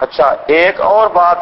اچھا، ایک اور بات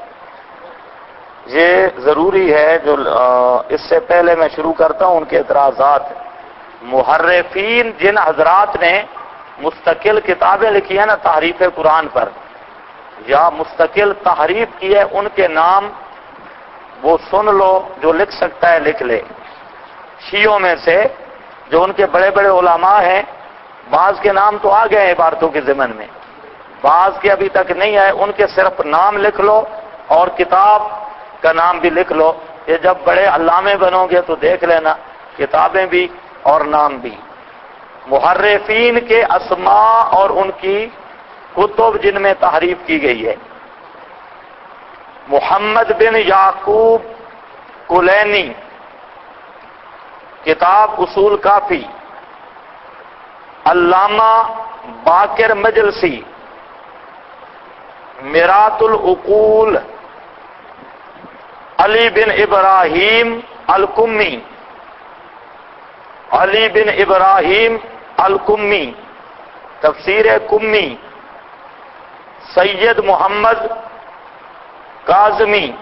یہ ضروری ہے جو اس سے پہلے میں شروع کرتا ہوں ان کے اعتراضات. محرفین جن حضرات نے مستقل کتابیں لکھی ہیں نا تحریف قرآن پر یا مستقل تحریف کی ہے، ان کے نام وہ سن لو، جو لکھ سکتا ہے لکھ لے. شیعوں میں سے جو ان کے بڑے بڑے علماء ہیں، بعض کے نام تو آ گئے ہیں عبارتوں کے ضمن میں، بعض کے ابھی تک نہیں آئے. ان کے صرف نام لکھ لو اور کتاب کا نام بھی لکھ لو. یہ جب بڑے علامے بنو گے تو دیکھ لینا کتابیں بھی اور نام بھی. محرفین کے اسماء اور ان کی کتب جن میں تحریف کی گئی ہے. محمد بن یعقوب کلینی، کتاب اصول کافی. علامہ باقر مجلسی، میرات العقول. علی بن ابراہیم الکمی، علی بن ابراہیم الکمی، تفسیر کمی. سید محمد کاظمی،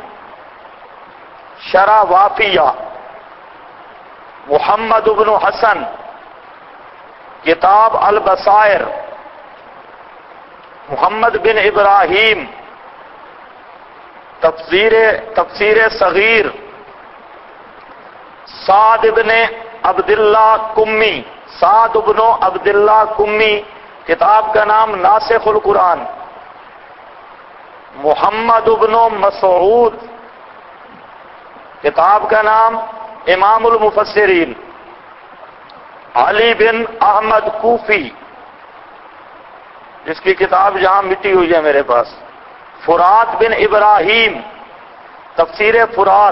شرح وافیہ. محمد بن حسن، کتاب البصائر. محمد بن ابراہیم، تفسیر صغیر. سعد بن عبداللہ کمی، سعد بن عبداللہ کمی، کتاب کا نام ناسخ القرآن. محمد بن مسعود، کتاب کا نام امام المفسرین. علی بن احمد کوفی، جس کی کتاب یہاں مٹی ہوئی ہے میرے پاس. فرات بن ابراہیم، تفسیر فرات.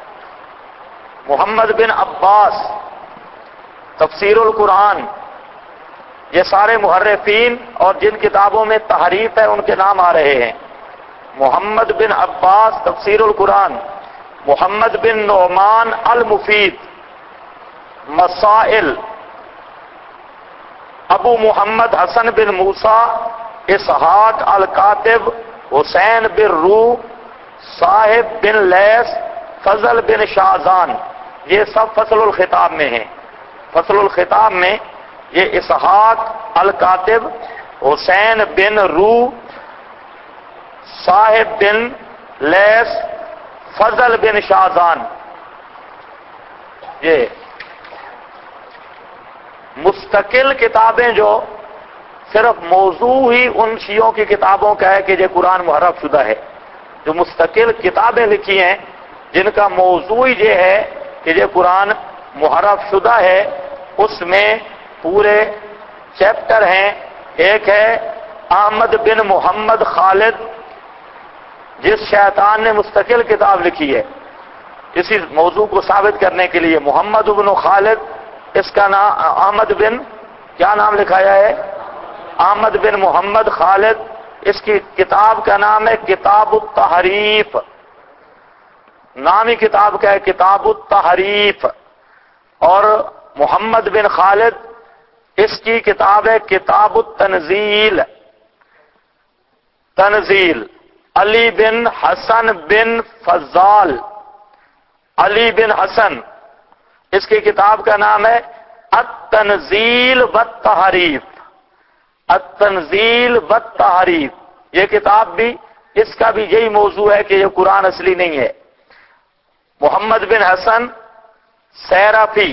محمد بن عباس، تفسیر القرآن. یہ سارے محرفین اور جن کتابوں میں تحریف ہے ان کے نام آ رہے ہیں. محمد بن عباس، تفسیر القرآن. محمد بن نعمان المفید، مسائل. ابو محمد حسن بن موسیٰ اسحاق الکاتب. حسین بن روح، صاحب بن لیث، فضل بن شاہزان. یہ سب فصل الخطاب میں ہیں. فصل الخطاب میں یہ اسحاق الکاتب، حسین بن روح، صاحب بن لیث، فضل بن شاہزان. یہ مستقل کتابیں جو صرف موضوع ہی ان شیعوں کی کتابوں کا ہے کہ یہ قرآن محرف شدہ ہے. جو مستقل کتابیں لکھی ہیں جن کا موضوع یہ ہے کہ یہ قرآن محرف شدہ ہے، اس میں پورے چیپٹر ہیں. ایک ہے احمد بن محمد خالد، جس شیطان نے مستقل کتاب لکھی ہے اسی موضوع کو ثابت کرنے کے لیے. محمد بن خالد، اس کا نام احمد بن، کیا نام لکھایا ہے؟ احمد بن محمد خالد. اس کی کتاب کا نام ہے کتاب التحریف. نام ہی کتاب کا ہے کتاب التحریف. اور محمد بن خالد، اس کی کتاب ہے کتاب التنزیل. تنزیل. علی بن حسن بن فضال، علی بن حسن، اس کی کتاب کا نام ہے التنزیل والتحریف. التنزیل والتحریف. یہ کتاب بھی، اس کا بھی یہی موضوع ہے کہ یہ قرآن اصلی نہیں ہے. محمد بن حسن سیرافی،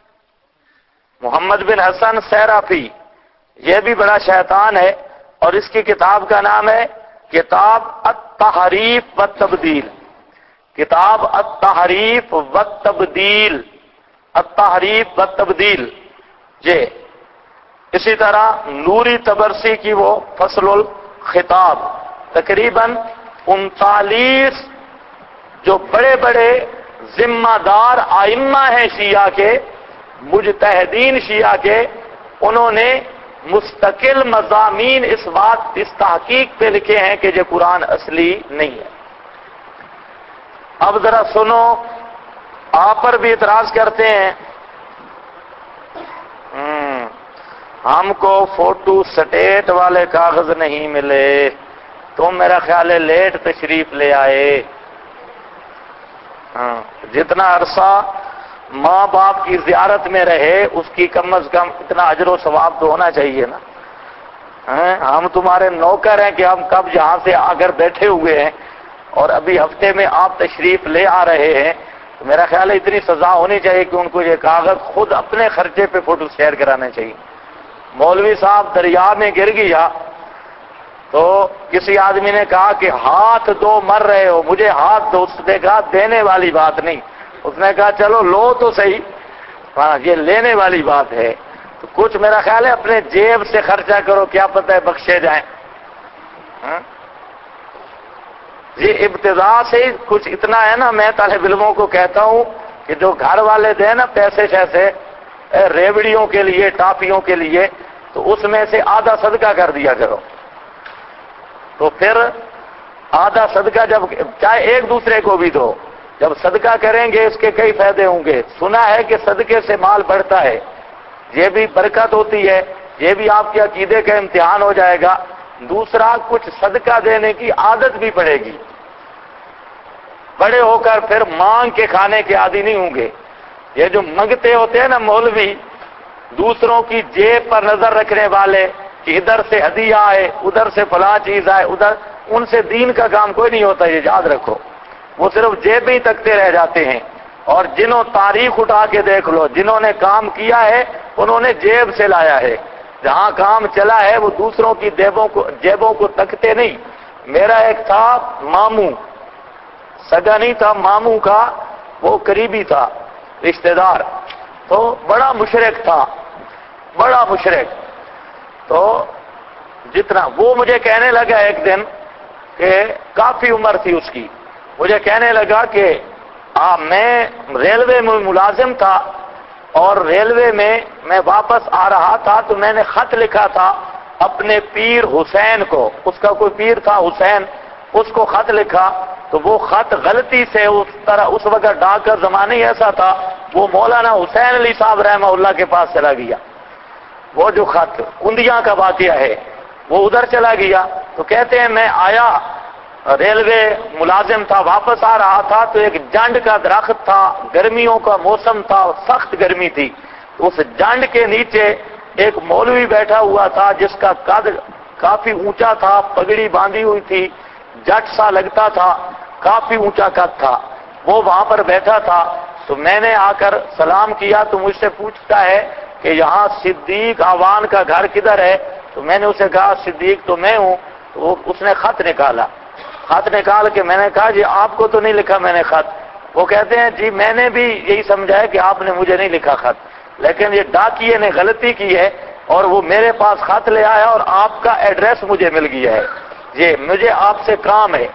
محمد بن حسن سیرافی، یہ بھی بڑا شیطان ہے اور اس کی کتاب کا نام ہے کتاب التحریف والتبدیل. کتاب التحریف والتبدیل، التحریف والتبدیل. یہ اسی طرح نوری تبرسی کی وہ فصل الخطاب. تقریباً 39 جو بڑے بڑے ذمہ دار ائمہ ہیں شیعہ کے، مجتہدین شیعہ کے، انہوں نے مستقل مضامین اس تحقیق پہ لکھے ہیں کہ یہ قرآن اصلی نہیں ہے. اب ذرا سنو، آپ پر بھی اعتراض کرتے ہیں ہم کو فوٹو سٹیٹ والے کاغذ نہیں ملے تم میرا خیال ہے لیٹ تشریف لے آئے. جتنا عرصہ ماں باپ کی زیارت میں رہے اس کی کم از کم اتنا اجر و ثواب تو ہونا چاہیے نا. ہم تمہارے نوکر ہیں کہ ہم کب جہاں سے آ کر بیٹھے ہوئے ہیں اور ابھی ہفتے میں آپ تشریف لے آ رہے ہیں. تو میرا خیال ہے اتنی سزا ہونی چاہیے کہ ان کو یہ کاغذ خود اپنے خرچے پہ فوٹو شیئر کرانا چاہیے. مولوی صاحب دریا میں گر گیا تو کسی آدمی نے کہا کہ ہاتھ دو مر رہے ہو, مجھے ہاتھ دو. اس نے کہا دینے والی بات نہیں. اس نے کہا چلو لو تو صحیح, ہاں یہ لینے والی بات ہے. تو کچھ میرا خیال ہے اپنے جیب سے خرچہ کرو, کیا پتہ ہے بخشے جائیں. یہ ابتدا سے ہی کچھ اتنا ہے نا. میں طالب علموں کو کہتا ہوں کہ جو گھر والے دیں نا پیسے شیسے ریوڑیوں کے لیے ٹافیوں کے لیے, تو اس میں سے آدھا صدقہ کر دیا کرو. تو پھر آدھا صدقہ جب چاہے ایک دوسرے کو بھی دو, جب صدقہ کریں گے اس کے کئی فائدے ہوں گے. سنا ہے کہ صدقے سے مال بڑھتا ہے, یہ بھی برکت ہوتی ہے, یہ بھی آپ کے عقیدے کا امتحان ہو جائے گا. دوسرا کچھ صدقہ دینے کی عادت بھی پڑے گی. بڑے ہو کر پھر مانگ کے کھانے کے عادی نہیں ہوں گے. یہ جو منگتے ہوتے ہیں نا مولوی, دوسروں کی جیب پر نظر رکھنے والے کہ ادھر سے ہدیہ آئے, ادھر سے فلاں چیز آئے, ادھر, ان سے دین کا کام کوئی نہیں ہوتا, یہ یاد رکھو. وہ صرف جیب ہی تکتے رہ جاتے ہیں. اور جنہوں تاریخ اٹھا کے دیکھ لو, جنہوں نے کام کیا ہے انہوں نے جیب سے لایا ہے. جہاں کام چلا ہے وہ دوسروں کی جیبوں کو تکتے نہیں. میرا ایک تھا ماموں, سگا نہیں تھا, ماموں کا وہ قریبی تھا رشتہ دار, تو بڑا مشرک تھا, بڑا مشرک. تو جتنا وہ مجھے کہنے لگا ایک دن کہ کافی عمر تھی اس کی, مجھے کہنے لگا کہ میں ریلوے میں ملازم تھا اور ریلوے میں واپس آ رہا تھا تو میں نے خط لکھا تھا اپنے پیر حسین کو. اس کا کوئی پیر تھا حسین, اس کو خط لکھا. تو وہ خط غلطی سے اس وقت ڈاک کا زمانہ ہی ایسا تھا, وہ مولانا حسین علی صاحب رحمہ اللہ کے پاس چلا گیا. وہ جو خط کندیاں کا واقعہ ہے وہ ادھر چلا گیا. تو کہتے ہیں میں آیا, ریلوے ملازم تھا, واپس آ رہا تھا تو ایک جانڈ کا درخت تھا, گرمیوں کا موسم تھا, سخت گرمی تھی. تو اس جانڈ کے نیچے ایک مولوی بیٹھا ہوا تھا جس کا قد کافی اونچا تھا, پگڑی باندھی ہوئی تھی, جٹ سا لگتا تھا, کافی اونچا قد تھا. وہ وہاں پر بیٹھا تھا. تو میں نے آ کر سلام کیا تو مجھ سے پوچھتا ہے کہ یہاں صدیق آوان کا گھر کدھر ہے. تو میں نے اسے کہا صدیق تو میں ہوں. تو اس نے خط نکالا, خط نکال کے میں نے کہا جی آپ کو تو نہیں لکھا میں نے خط. وہ کہتے ہیں جی میں نے بھی یہی سمجھا ہے کہ آپ نے مجھے نہیں لکھا خط, لیکن یہ ڈاکیے نے غلطی کی ہے اور وہ میرے پاس خط لے آیا اور آپ کا ایڈریس مجھے مل گیا ہے, یہ مجھے آپ سے کام ہے.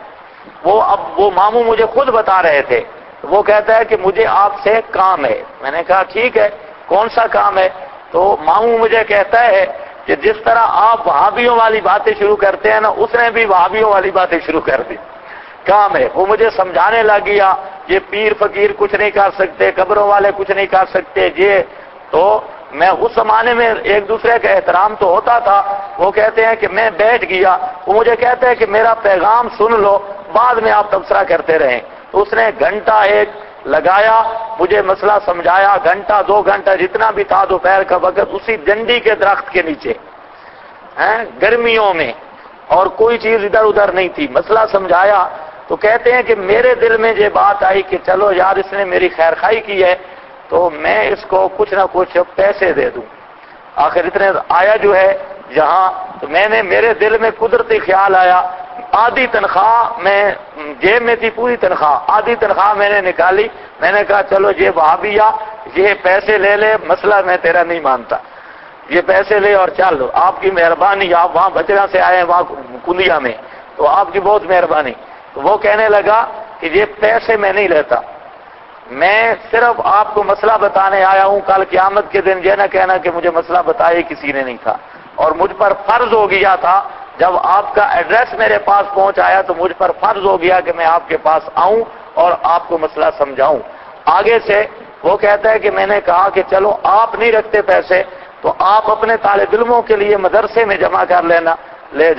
وہ ماموں مجھے خود بتا رہے تھے. وہ کہتا ہے کہ مجھے آپ سے کام ہے. میں نے کہا ٹھیک ہے کون سا کام ہے. تو ماموں مجھے کہتا ہے کہ جس طرح آپ وہابیوں والی باتیں شروع کرتے ہیں نا, اس نے بھی وہابیوں والی باتیں شروع کر دی. کام ہے. وہ مجھے سمجھانے لگ گیا یہ پیر فقیر کچھ نہیں کر سکتے, قبروں والے کچھ نہیں کر سکتے. یہ تو میں اس زمانے میں ایک دوسرے کا احترام تو ہوتا تھا. وہ کہتے ہیں کہ میں بیٹھ گیا. وہ مجھے کہتے ہیں کہ میرا پیغام سن لو, بعد میں آپ تبصرہ کرتے رہیں. تو اس نے گھنٹہ ایک لگایا, مجھے مسئلہ سمجھایا, گھنٹہ 2 گھنٹہ جتنا بھی تھا دوپہر کا وقت اسی ڈنڈی کے درخت کے نیچے گرمیوں میں, اور کوئی چیز ادھر ادھر نہیں تھی, مسئلہ سمجھایا. تو کہتے ہیں کہ میرے دل میں یہ بات آئی کہ چلو یار اس نے میری خیر خواہی کی ہے تو میں اس کو کچھ نہ کچھ پیسے دے دوں. آخر اتنے آیا جو ہے جہاں, تو میرے دل میں قدرتی خیال آیا, آدھی تنخواہ میں جیب میں تھی, پوری تنخواہ, آدھی تنخواہ میں نے نکالی. میں نے کہا چلو یہ وہابیا یہ پیسے لے لے, مسئلہ میں تیرا نہیں مانتا, یہ پیسے لے اور چل لو, آپ کی مہربانی, آپ وہاں بچڑا سے آئے ہیں وہاں کندیا میں, تو آپ کی بہت مہربانی. تو وہ کہنے لگا کہ یہ پیسے میں نہیں لیتا, میں صرف آپ کو مسئلہ بتانے آیا ہوں, کل قیامت کے دن یہ نہ کہنا کہ مجھے مسئلہ بتایا کسی نے نہیں تھا. اور مجھ پر فرض ہو گیا تھا جب آپ کا ایڈریس میرے پاس پہنچ آیا تو مجھ پر فرض ہو گیا کہ میں آپ کے پاس آؤں اور آپ کو مسئلہ سمجھاؤں. آگے سے وہ کہتا ہے کہ میں نے کہا کہ چلو آپ نہیں رکھتے پیسے تو آپ اپنے طالب علموں کے لیے مدرسے میں جمع کر لینا, لے جاؤ.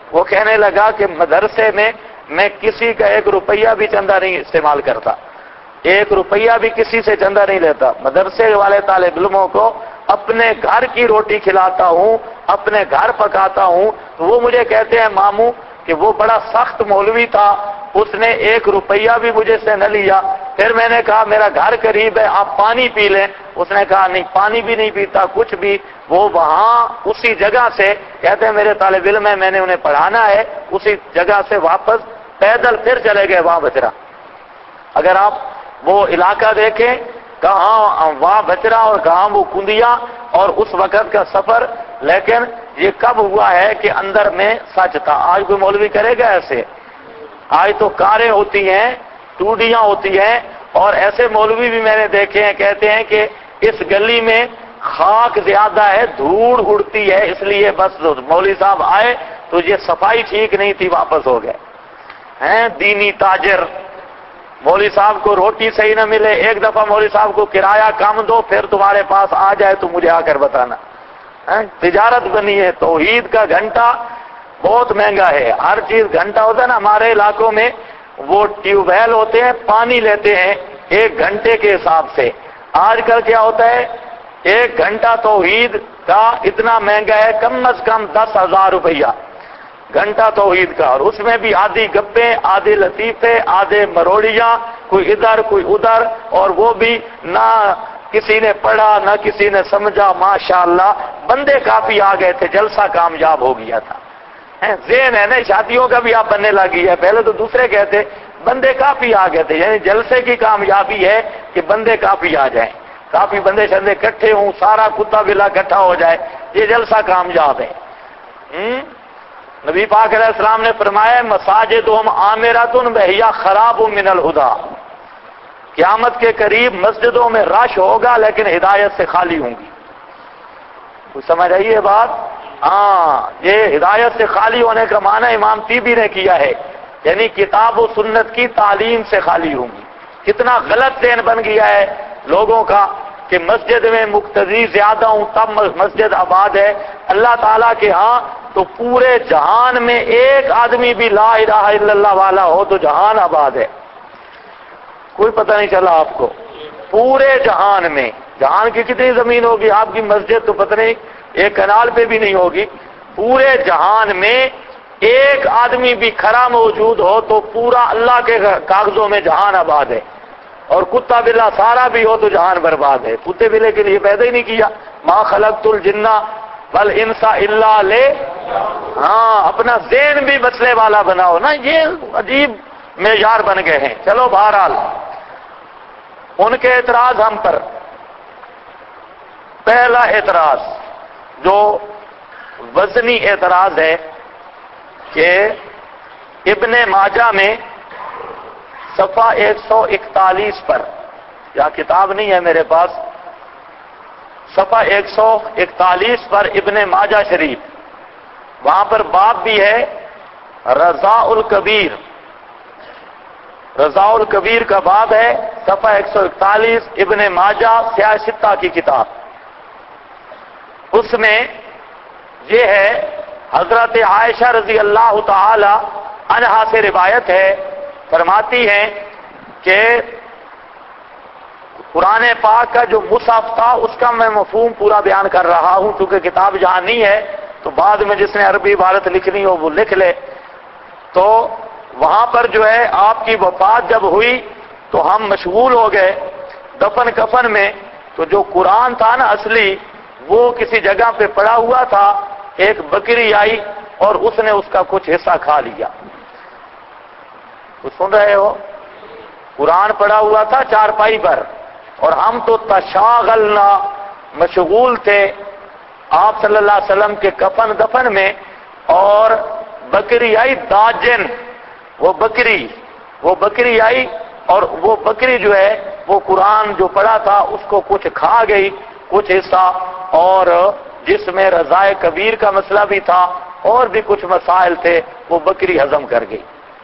وہ کہنے لگا کہ مدرسے میں کسی کا 1 روپیہ بھی چندہ نہیں استعمال کرتا، 1 روپیہ بھی کسی سے چندہ نہیں لیتا، مدرسے والے طالب علموں کو اپنے گھر کی روٹی کھلاتا ہوں، اپنے گھر پکاتا ہوں۔ تو وہ مجھے کہتے ہیں ماموں کہ وہ بڑا سخت مولوی تھا، اس نے 1 روپیہ بھی مجھے سے نہ لیا۔ پھر میں نے کہا میرا گھر قریب ہے، آپ پانی پی لیں۔ اس نے کہا نہیں، پانی بھی نہیں پیتا، کچھ بھی۔ وہ وہاں اسی جگہ سے کہتے ہیں میرے طالب علم ہے، میں نے انہیں پڑھانا ہے، اسی جگہ سے واپس پیدل پھر چلے گئے وہاں بچرا۔ اگر آپ وہ علاقہ دیکھیں کہاں وہاں بچرا اور کہاں وہ کندیا، اور اس وقت کا سفر، لیکن یہ کب ہوا ہے کہ اندر میں سچ تھا۔ آج کوئی مولوی کرے گا ایسے؟ آج تو کاریں ہوتی ہیں، ٹوڈیاں ہوتی ہیں، اور ایسے مولوی بھی میں نے دیکھے ہیں، کہتے ہیں کہ اس گلی میں خاک زیادہ ہے، دھوڑ اڑتی ہے، اس لیے بس مولوی صاحب آئے تو یہ صفائی ٹھیک نہیں تھی، واپس ہو گئے ہیں۔ دینی تاجر، مولوی صاحب کو روٹی صحیح نہ ملے، ایک دفعہ مولوی صاحب کو کرایہ کم دو، پھر تمہارے پاس آ جائے تو مجھے آ کر بتانا۔ تجارت بنی ہے، توحید کا گھنٹہ بہت مہنگا ہے، ہر چیز گھنٹہ ہوتا ہے نا۔ ہمارے علاقوں میں وہ ٹیوب ویل ہوتے ہیں، پانی لیتے ہیں 1 گھنٹے کے حساب سے۔ آج کل کیا ہوتا ہے، 1 گھنٹہ توحید کا اتنا مہنگا ہے، کم از کم 10,000 روپیہ گھنٹہ توحید کا، اور اس میں بھی آدھی گپیں، آدھے لطیفے، آدھے مروڑیاں، کوئی ادھر کوئی ادھر، اور وہ بھی نہ کسی نے پڑھا نہ کسی نے سمجھا۔ ماشاءاللہ بندے کافی آ گئے تھے، جلسہ کامیاب ہو گیا تھا۔ ذہن ہے نا شادیوں کا بھی آپ بننے لگی ہے، پہلے تو دوسرے کہتے بندے کافی آ گئے تھے، یعنی جلسے کی کامیابی ہے کہ بندے کافی آ جائیں، کافی بندے شندے اکٹھے ہوں، سارا کتا بلا اکٹھا ہو جائے، یہ جلسہ کامیاب ہے۔ نبی پاک علیہ السلام نے فرمایا مساجدہم عامرۃ وہی خراب من الہدی، قیامت کے قریب مسجدوں میں رش ہوگا لیکن ہدایت سے خالی ہوں گی۔ کچھ سمجھ آئی ہے بات؟ ہاں، یہ ہدایت سے خالی ہونے کا معنی امام طیبی نے کیا ہے، یعنی کتاب و سنت کی تعلیم سے خالی ہوں گی۔ کتنا غلط ذہن بن گیا ہے لوگوں کا کہ مسجد میں مقتدی زیادہ ہوں تب مسجد آباد ہے۔ اللہ تعالیٰ کے ہاں تو پورے جہان میں 1 آدمی بھی لا الہ الا اللہ والا ہو تو جہان آباد ہے۔ کوئی پتہ نہیں چلا آپ کو؟ پورے جہان میں، جہان کی کتنی زمین ہوگی، آپ کی مسجد تو پتہ نہیں 1 کنال پہ بھی نہیں ہوگی۔ پورے جہان میں 1 آدمی بھی کھڑا موجود ہو تو پورا اللہ کے کاغذوں میں جہان آباد ہے، اور کتا بلا سارا بھی ہو تو جہان برباد ہے۔ کتے بلے کے لیے پیدا ہی نہیں کیا، ما خلقت الجن والانس الا ہاں، اپنا ذہن بھی مسئلے والا بناؤ نا، یہ عجیب معیار بن گئے ہیں۔ چلو بہرحال ان کے اعتراض ہم پر، پہلا اعتراض جو وزنی اعتراض ہے کہ ابن ماجہ میں صفحہ 141 پر، یا کتاب نہیں ہے میرے پاس، صفحہ 141 پر ابن ماجہ شریف، وہاں پر باب بھی ہے رضاء الکبیر، رضاء الکبیر کا باب ہے، صفحہ 141، ابن ماجہ سیاہ ستہ کی کتاب۔ اس میں یہ ہے، حضرت عائشہ رضی اللہ تعالی عنہا سے روایت ہے، فرماتی ہیں کہ قرآن پاک کا جو مصحف تھا اس کا میں مفہوم پورا بیان کر رہا ہوں، چونکہ کتاب جہاں نہیں ہے تو بعد میں جس نے عربی عبارت لکھنی ہو وہ لکھ لے۔ تو وہاں پر جو ہے آپ کی وفات جب ہوئی تو ہم مشغول ہو گئے دفن کفن میں، تو جو قرآن تھا نا اصلی، وہ کسی جگہ پہ پڑا ہوا تھا، ایک بکری آئی اور اس نے اس کا کچھ حصہ کھا لیا۔ کچھ سن رہے ہو؟ قرآن پڑا ہوا تھا چارپائی پر، اور ہم تو تشاغلنا، مشغول تھے آپ صلی اللہ علیہ وسلم کے کفن دفن میں، اور بکری آئی داجن، وہ بکری آئی اور وہ بکری جو ہے وہ قرآن جو پڑھا تھا اس کو کچھ کھا گئی، کچھ حصہ، اور جس میں رضائے کبیر کا مسئلہ بھی تھا اور بھی کچھ مسائل تھے، وہ بکری ہضم کر گئی۔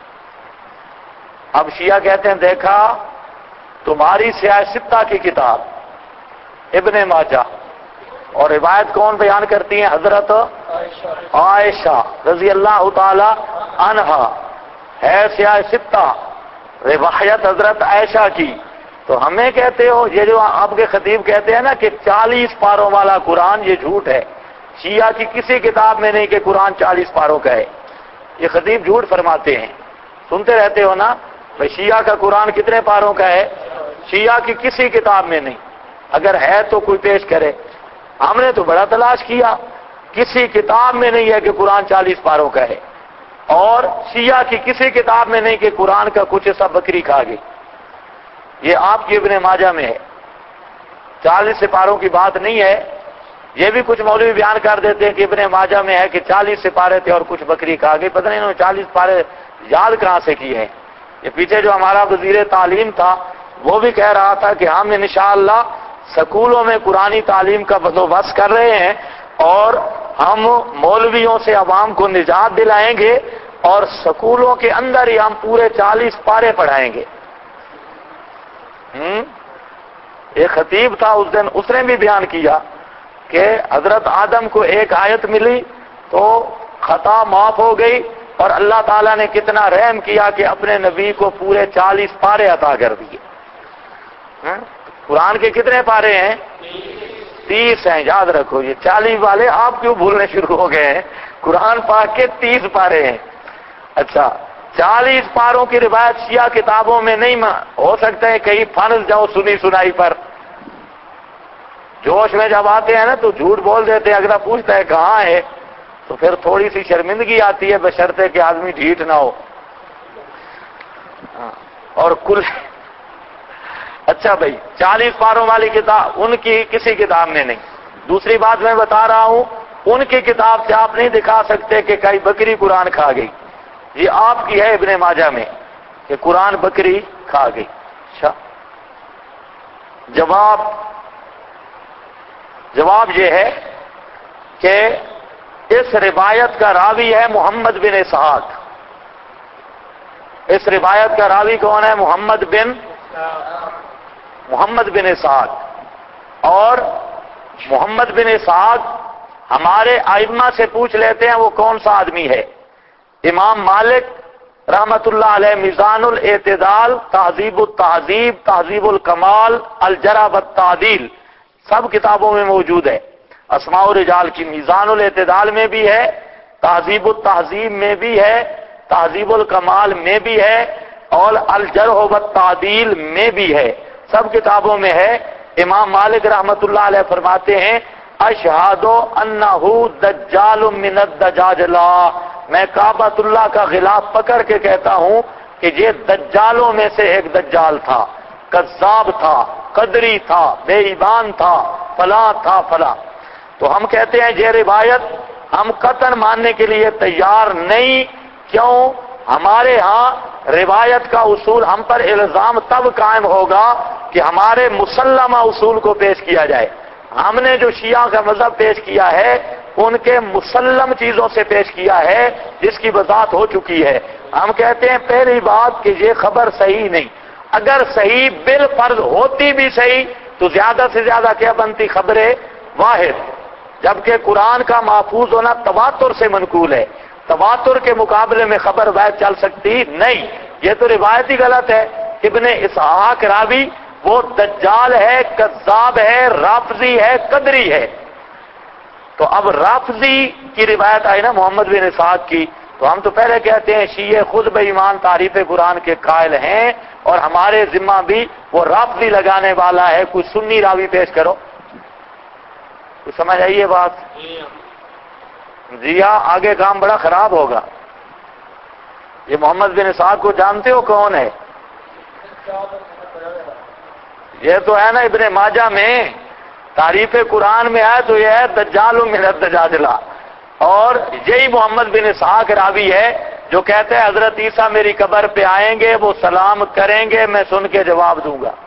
اب شیعہ کہتے ہیں دیکھا تمہاری سیاہ ستہ کی کتاب ابن ماجہ اور روایت کون بیان کرتی ہیں؟ حضرت عائشہ رضی اللہ تعالی عنہا ہے سیاہ ستہ، روایت حضرت عائشہ کی. تو ہمیں کہتے ہو یہ جو آپ کے خطیب کہتے ہیں نا کہ 40 پاروں والا قرآن، یہ جھوٹ ہے. شیعہ کی کسی کتاب میں نہیں کہ قرآن 40 پاروں کا ہے. یہ خطیب جھوٹ فرماتے ہیں. سنتے رہتے ہو نا بھائی شیعہ کا قرآن کتنے پاروں کا ہے؟ شیعہ کی کسی کتاب میں نہیں. اگر ہے تو کوئی پیش کرے. ہم نے تو بڑا تلاش کیا، کسی کتاب میں نہیں ہے کہ قرآن 40 پاروں کا ہے، اور شیعہ کی کسی کتاب میں نہیں کہ قرآن کا کچھ حصہ بکری کھا گئی. یہ آپ کی ابن ماجہ میں ہے. 40 سپاروں کی بات نہیں ہے. یہ بھی کچھ مولوی بیان کر دیتے ہیں کہ ابن ماجہ میں ہے کہ 40 سپارے تھے اور کچھ بکری کھا گئی. پتہ نہیں انہوں نے 40 پارے یاد کہاں سے کیے ہیں. یہ پیچھے جو ہمارا وزیر تعلیم تھا وہ بھی کہہ رہا تھا کہ ہم انشاءاللہ سکولوں میں قرآنی تعلیم کا بندوبست کر رہے ہیں اور ہم مولویوں سے عوام کو نجات دلائیں گے اور سکولوں کے اندر ہی ہم پورے 40 پارے پڑھائیں گے. ایک خطیب تھا اس دن، اس نے بھی بیان کیا کہ حضرت آدم کو ایک آیت ملی تو خطا معاف ہو گئی اور اللہ تعالیٰ نے کتنا رحم کیا کہ اپنے نبی کو پورے 40 پارے عطا کر دیے. قرآن کے کتنے پارے ہیں؟ 30 ہیں. یاد رکھو یہ 40 والے آپ کیوں بھولنے شروع ہو گئے ہیں؟ قرآن پاک کے 30 پارے ہیں. اچھا 40 پاروں کی روایت شیعہ کتابوں میں نہیں. ہو سکتا ہے کہیں پھنس جاؤ سنی سنائی پر. جوش میں جب آتے ہیں نا تو جھوٹ بول دیتے ہیں. اگلا پوچھتا ہے کہاں ہے تو پھر تھوڑی سی شرمندگی آتی ہے بشرطے کہ آدمی ڈھیٹ نہ ہو. اور کل اچھا بھائی 40 پاروں والی کتاب ان کی کسی کتاب میں نہیں. دوسری بات میں بتا رہا ہوں ان کی کتاب سے آپ نہیں دکھا سکتے کہ کئی بکری قرآن کھا گئی. یہ آپ کی ہے ابن ماجہ میں کہ قرآن بکری کھا گئی. اچھا جواب یہ ہے کہ اس روایت کا راوی ہے محمد بن اسحاق. اس روایت کا راوی کون ہے؟ محمد بن اسحاق. اور محمد بن اسحاق ہمارے ائمہ سے پوچھ لیتے ہیں وہ کون سا آدمی ہے. امام مالک رحمت اللہ علیہ میزان الاعتدال، تہذیب التہذیب، تہذیب الکمال، الجرح والتعدیل سب کتابوں میں موجود ہے. اسماء الرجال کی میزان الاعتدال میں بھی ہے، تہذیب التہذیب میں بھی ہے، تہذیب الکمال میں بھی ہے اور الجرح والتعدیل میں بھی ہے. سب کتابوں میں ہے. امام مالک رحمت اللہ علیہ فرماتے ہیں اشہد انہ دجال من الدجاجلہ، میں کعبۃ اللہ کا غلاف پکڑ کے کہتا ہوں کہ یہ دجالوں میں سے ایک دجال تھا، کذاب تھا، قدری تھا، بے ایمان تھا، فلاں تھا فلاں. تو ہم کہتے ہیں یہ روایت ہم قطعاً ماننے کے لیے تیار نہیں. کیوں؟ ہمارے ہاں روایت کا اصول ہم پر الزام تب قائم ہوگا کہ ہمارے مسلمہ اصول کو پیش کیا جائے. ہم نے جو شیعہ کا مذہب پیش کیا ہے ان کے مسلم چیزوں سے پیش کیا ہے جس کی وضاحت ہو چکی ہے. ہم کہتے ہیں پہلی بات کہ یہ خبر صحیح نہیں. اگر صحیح بالفرض ہوتی بھی صحیح تو زیادہ سے زیادہ کیا بنتی؟ خبر واحد. جبکہ قرآن کا محفوظ ہونا تواتر سے منقول ہے. تواتر کے مقابلے میں خبر واحد چل سکتی نہیں. یہ تو روایت ہی غلط ہے. ابن اسحاق راوی وہ دجال ہے، کذاب ہے، رافضی ہے، قدری ہے. تو اب رافضی کی روایت آئی نا محمد بن اسحاق کی، تو ہم تو پہلے کہتے ہیں شیعہ خود بے ایمان تعریف قرآن کے قائل ہیں اور ہمارے ذمہ بھی وہ رافضی لگانے والا ہے. کوئی سنی راوی پیش کرو. تو سمجھ آئیے بات؟ جی ہاں، آگے کام بڑا خراب ہوگا. یہ محمد بن اسحاق کو جانتے ہو کون ہے؟ یہ تو ہے نا ابن ماجہ میں تعریف قرآن میں ہے تو یہ ہے دجال من الدجاجلہ. اور یہی محمد بن اسحاق راوی ہے جو کہتے ہیں حضرت عیسیٰ میری قبر پہ آئیں گے، وہ سلام کریں گے، میں سن کے جواب دوں گا.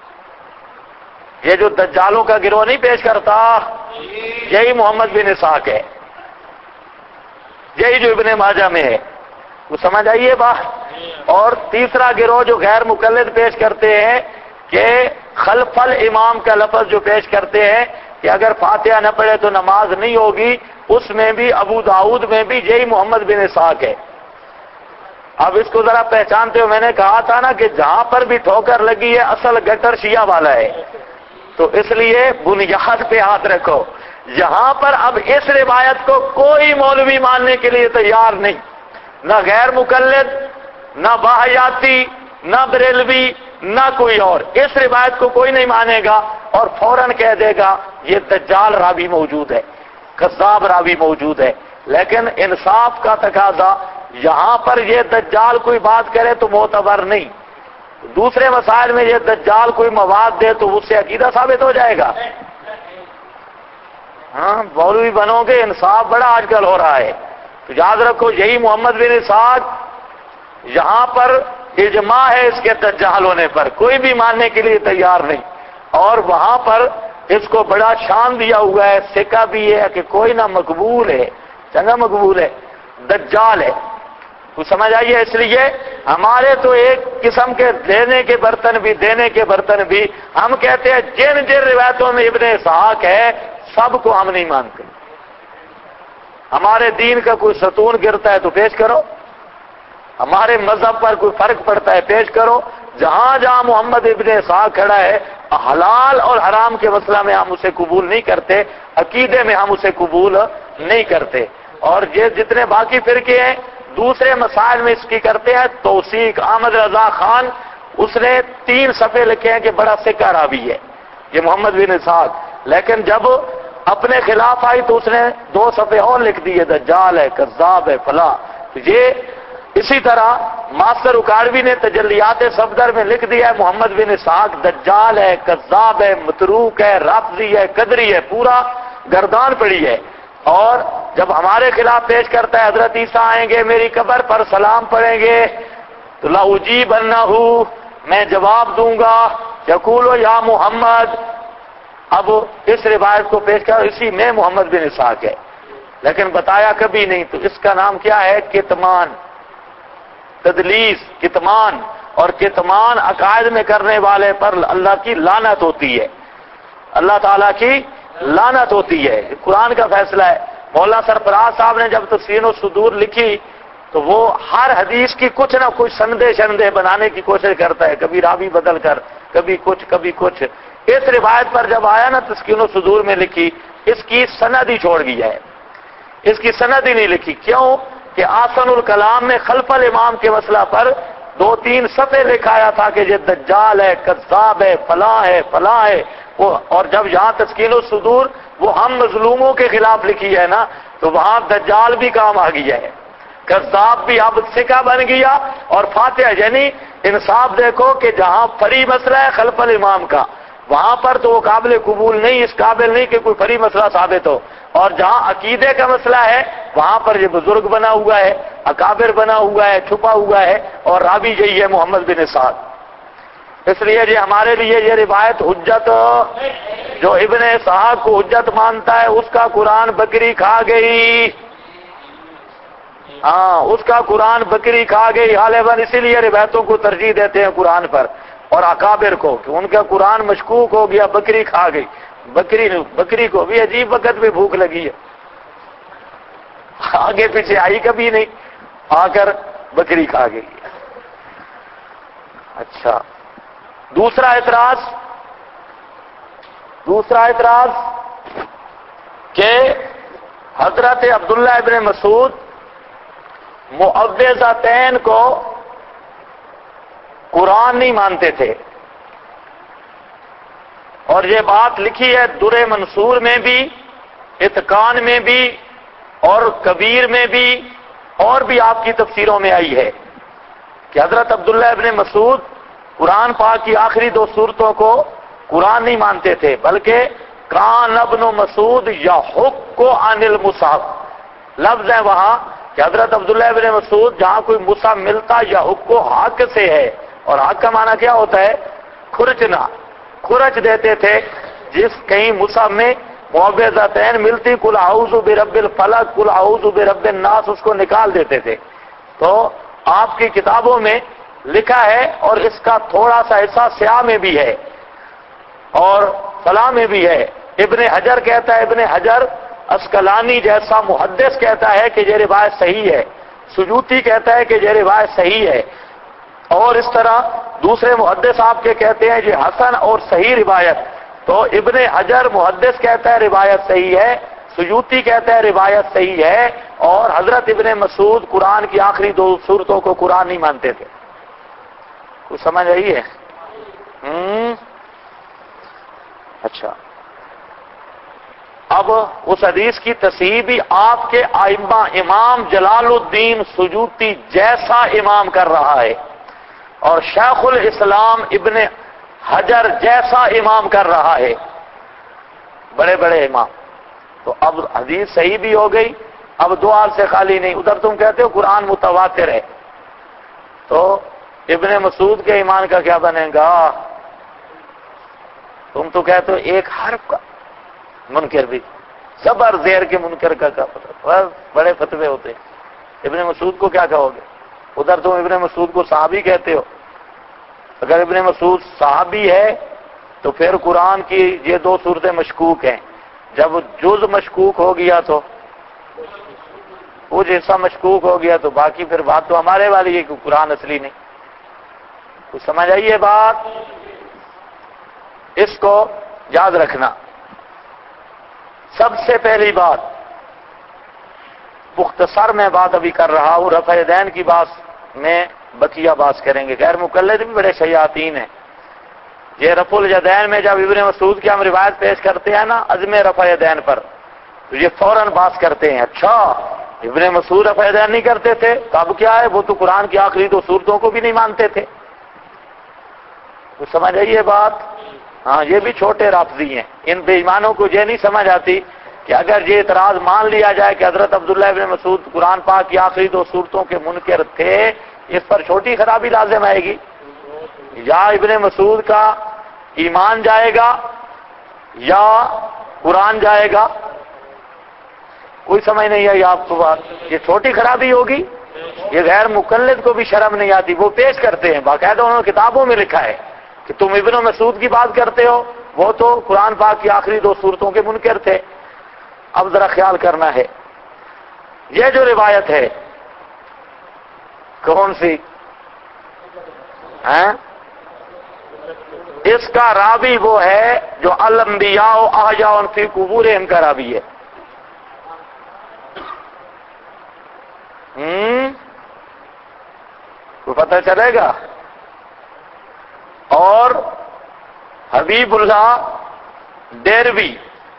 یہ جو دجالوں کا گروہ نہیں پیش کرتا یہی محمد بن اسحاق ہے، یہی جو ابن ماجہ میں ہے. وہ سمجھ آئیے بات. اور تیسرا گروہ جو غیر مقلد پیش کرتے ہیں کہ خلف الامام کا لفظ جو پیش کرتے ہیں کہ اگر فاتحہ نہ پڑھے تو نماز نہیں ہوگی، اس میں بھی ابو داؤد میں بھی یہی محمد بن اسحاق ہے۔ اب اس کو ذرا پہچانتے ہو، میں نے کہا تھا نا کہ جہاں پر بھی ٹھوکر لگی ہے اصل گٹر شیعہ والا ہے، تو اس لیے بنیاد پہ ہاتھ رکھو۔ یہاں پر اب اس روایت کو کوئی مولوی ماننے کے لیے تیار نہیں، نہ غیر مقلد، نہ باحیاتی، نہ بریلوی، نہ کوئی اور، اس روایت کو کوئی نہیں مانے گا اور فوراً کہہ دے گا یہ دجال راوی موجود ہے، کذاب راوی موجود ہے۔ لیکن انصاف کا تقاضا، یہاں پر یہ دجال کوئی بات کرے تو معتبر نہیں، دوسرے مسائل میں یہ دجال کوئی مواد دے تو اس سے عقیدہ ثابت ہو جائے گا۔ ہاں مولوی بنو گے، انصاف بڑا آج کل ہو رہا ہے، تو یاد رکھو یہی محمد بن اسحاق، یہاں پر اجماع ہے اس کے دجال ہونے پر، کوئی بھی ماننے کے لیے تیار نہیں، اور وہاں پر اس کو بڑا شان دیا ہوا ہے، سکہ بھی ہے کہ کوئی نہ مقبول ہے، چنگا مقبول ہے، دجال ہے۔ تو سمجھ آئیے، اس لیے ہمارے تو ایک قسم کے لینے کے برتن بھی دینے کے برتن بھی، ہم کہتے ہیں جن جن روایتوں میں ابن اسحاق ہے سب کو ہم نہیں مانتے، ہمارے دین کا کوئی ستون گرتا ہے تو پیش کرو، ہمارے مذہب پر کوئی فرق پڑتا ہے پیش کرو، جہاں جہاں محمد ابن اسحاق کھڑا ہے حلال اور حرام کے مسئلہ میں ہم اسے قبول نہیں کرتے، عقیدے میں ہم اسے قبول نہیں کرتے۔ اور یہ جتنے باقی فرقے ہیں دوسرے مسائل میں اس کی کرتے ہیں توثیق۔ احمد رضا خان اس نے 3 صفحے لکھے ہیں کہ بڑا سکہ راوی ہے یہ محمد بن اسحاق، لیکن جب اپنے خلاف آئی تو اس نے 2 صفحے اور لکھ دیے، دجال ہے، کذاب ہے، فلاں۔ یہ اسی طرح ماسٹر اکاڑوی نے تجلیات صفدر میں لکھ دیا ہے محمد بن اسحاق دجال ہے، کذاب ہے، متروک ہے، رافضی ہے، قدری ہے، پورا گردان پڑی ہے۔ اور جب ہمارے خلاف پیش کرتا ہے حضرت عیسیٰ آئیں گے میری قبر پر سلام پڑھیں گے تو لأجیبنہ، میں جواب دوں گا، یقول یا محمد۔ اب اس روایت کو پیش کر اسی میں محمد بن اسحاق ہے، لیکن بتایا کبھی نہیں، تو اس کا نام کیا ہے؟ کتمان، تدلیس، کتمان۔ اور کتمان عقائد میں کرنے والے پر اللہ کی لعنت ہوتی ہے، اللہ تعالیٰ کی لعنت ہوتی ہے، قرآن کا فیصلہ ہے۔ مولانا سرفراز صاحب نے جب تفسیر الصدور لکھی تو وہ ہر حدیث کی کچھ نہ کچھ سندے بنانے کی کوشش کرتا ہے، کبھی راوی بدل کر، کبھی کچھ۔ اس روایت پر جب آیا نا تسکین الصدور میں لکھی، اس کی سند ہی چھوڑ گیا ہے، اس کی سند ہی نہیں لکھی۔ کیوں کہ آسن الکلام میں خلف الامام کے مسئلہ پر 2-3 صفحے لکھایا تھا کہ یہ دجال ہے، کذاب ہے، فلاں ہے، فلاں ہے۔ اور جب یہاں تسکین الصدور وہ ہم مظلوموں کے خلاف لکھی ہے نا، تو وہاں دجال بھی کام آ گیا ہے، کذاب بھی اب سکہ بن گیا، اور فاتحہ یعنی انصاف دیکھو کہ جہاں فری مسئلہ ہے خلف الامام کا، وہاں پر تو وہ قابل قبول نہیں، اس قابل نہیں کہ کوئی فری مسئلہ ثابت ہو، اور جہاں عقیدے کا مسئلہ ہے وہاں پر یہ بزرگ بنا ہوا ہے، اکابر بنا ہوا ہے، چھپا ہوا ہے، اور راوی یہی ہے محمد بن اسحاق۔ اس لیے یہ ہمارے لیے یہ روایت حجت، جو ابن اسحاق کو حجت مانتا ہے اس کا قرآن بکری کھا گئی، ہاں اس کا قرآن بکری کھا گئی غالباً، اسی لیے روایتوں کو ترجیح دیتے ہیں قرآن پر، اور اکابر کو کہ ان کا قرآن مشکوک ہو گیا، بکری کھا گئی۔ بکری کو بھی عجیب وقت میں بھوک لگی ہے، آگے پیچھے آئی کبھی نہیں، آ کر بکری کھا گئی۔ اچھا، دوسرا اعتراض کہ حضرت عبداللہ ابن مسعود معوذتین کو قرآن نہیں مانتے تھے، اور یہ بات لکھی ہے در منصور میں بھی، اتقان میں بھی، اور کبیر میں بھی، اور بھی آپ کی تفسیروں میں آئی ہے کہ حضرت عبداللہ ابن مسعود قرآن پاک کی آخری 2 سورتوں کو قرآن نہیں مانتے تھے، بلکہ کان ابن مسعود یحق عن المصحف، لفظ ہے وہاں کہ حضرت عبداللہ ابن مسعود جہاں کوئی مصحف ملتا یحق حق سے ہے، اور حق کا معنی کیا ہوتا ہے؟ کھرچنا، کھرچ دیتے تھے، جس کہیں مصحف میں معوذتین ملتی قل اعوذ برب الفلق، قل اعوذ برب الناس، اس کو نکال دیتے تھے۔ تو آپ کی کتابوں میں لکھا ہے، اور اس کا تھوڑا سا حصہ سیاہ میں بھی ہے اور فلاں میں بھی ہے، ابن حجر کہتا ہے، ابن حجر اسقلانی جیسا محدث کہتا ہے کہ یہ روایت صحیح ہے، سیوطی کہتا ہے کہ یہ روایت صحیح ہے، اور اس طرح دوسرے محدث آپ کے کہتے ہیں یہ حسن اور صحیح روایت. تو ابن حجر محدث کہتا ہے روایت صحیح ہے، سیوطی کہتا ہے روایت صحیح ہے، اور حضرت ابن مسعود قرآن کی آخری 2 سورتوں کو قرآن نہیں مانتے تھے. کچھ سمجھ آئی ہے؟ اچھا، اب اس حدیث کی تصحیح بھی آپ کے ائمہ امام جلال الدین سیوطی جیسا امام کر رہا ہے، اور شیخ الاسلام ابن حجر جیسا امام کر رہا ہے، بڑے بڑے امام. تو اب حدیث صحیح بھی ہو گئی، اب 2 حال سے خالی نہیں. ادھر تم کہتے ہو قرآن متواتر ہے، تو ابن مسعود کے ایمان کا کیا بنے گا؟ تم تو کہتے ہو ایک حرف کا منکر بھی، زبر زیر کے منکر کا کیا پتہ؟ بس بڑے فتوے ہوتے ہیں. ابن مسعود کو کیا کہو گے؟ ادھر تم ابن مسعود کو صحابی کہتے ہو. اگر ابن مسعود صحابی ہے تو پھر قرآن کی یہ 2 سورتیں مشکوک ہیں. جب جز مشکوک ہو گیا تو وہ جیسا مشکوک ہو گیا تو باقی پھر بات تو ہمارے والی ہے کہ قرآن اصلی نہیں. کچھ سمجھ آئیے بات؟ اس کو یاد رکھنا. سب سے پہلی بات، مختصر میں بات ابھی کر رہا ہوں، رفع یدین کی بات میں بقیہ بات کریں گے. غیر مقلد بھی بڑے شیاطین ہیں. یہ رفع الیدین میں جب ابن مسعود کی ہم روایت پیش کرتے ہیں نا عزم رفع یدین پر، تو یہ فوراً بات کرتے ہیں اچھا ابن مسعود رفع یدین نہیں کرتے تھے، تو اب کیا ہے؟ وہ تو قرآن کی آخری 2 سورتوں کو بھی نہیں مانتے تھے. تو سمجھ آئیے بات؟ ہاں، یہ بھی چھوٹے رافضی ہیں. ان بے ایمانوں کو یہ نہیں سمجھ آتی کہ اگر یہ اعتراض مان لیا جائے کہ حضرت عبداللہ ابن مسعود قرآن پاک کی آخری 2 سورتوں کے منکر تھے، اس پر چھوٹی خرابی لازم آئے گی. یا ابن مسعود کا ایمان جائے گا یا قرآن جائے گا. کوئی سمجھ نہیں آئی آپ کو بات؟ یہ چھوٹی خرابی ہوگی. یہ غیر مقلد کو بھی شرم نہیں آتی، وہ پیش کرتے ہیں باقاعدہ، انہوں نے کتابوں میں لکھا ہے کہ تم ابن مسعود کی بات کرتے ہو، وہ تو قرآن پاک کی آخری 2 سورتوں کے منکر تھے. اب ذرا خیال کرنا ہے، یہ جو روایت ہے کون سی ہیں؟ اس کا راوی وہ ہے جو الانبیاء احیاء فی قبورہم کا راوی ہے. تو پتہ چلے گا. اور حبیب اللہ ڈیروی،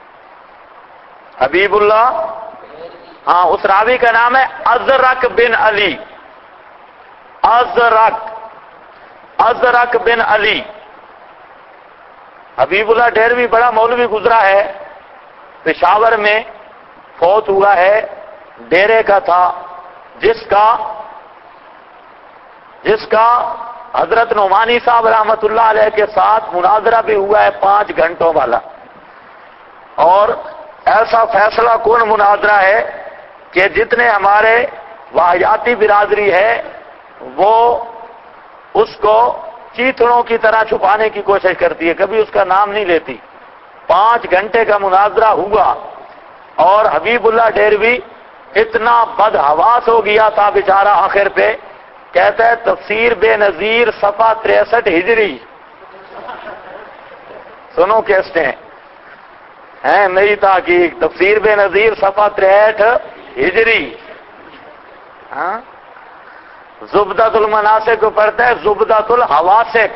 حبیب اللہ، ہاں اس راوی کا نام ہے ازرق بن علی. ازرق بن علی. حبیب اللہ ڈیروی بڑا مولوی گزرا ہے، پشاور میں فوت ہوا ہے، ڈیرے کا تھا، جس کا حضرت نعمانی صاحب رحمۃ اللہ علیہ کے ساتھ مناظرہ بھی ہوا ہے 5 گھنٹوں والا. اور ایسا فیصلہ کن مناظرہ ہے کہ جتنے ہمارے واحیاتی برادری ہے وہ اس کو چیتڑوں کی طرح چھپانے کی کوشش کرتی ہے، کبھی اس کا نام نہیں لیتی. 5 گھنٹے کا مناظرہ ہوا اور حبیب اللہ ڈیروی اتنا بدحواس ہو گیا تھا بیچارہ، آخر پہ کہتا ہے تفسیر بے نظیر صفحہ 63 ہجری. سنو کیسے ہیں میری تحقیق، تفسیر بے نظیر صفحہ 63 ہجری. ہاں، زبدۃ المناسک کو پڑھتا ہے زبدۃ الحواسک.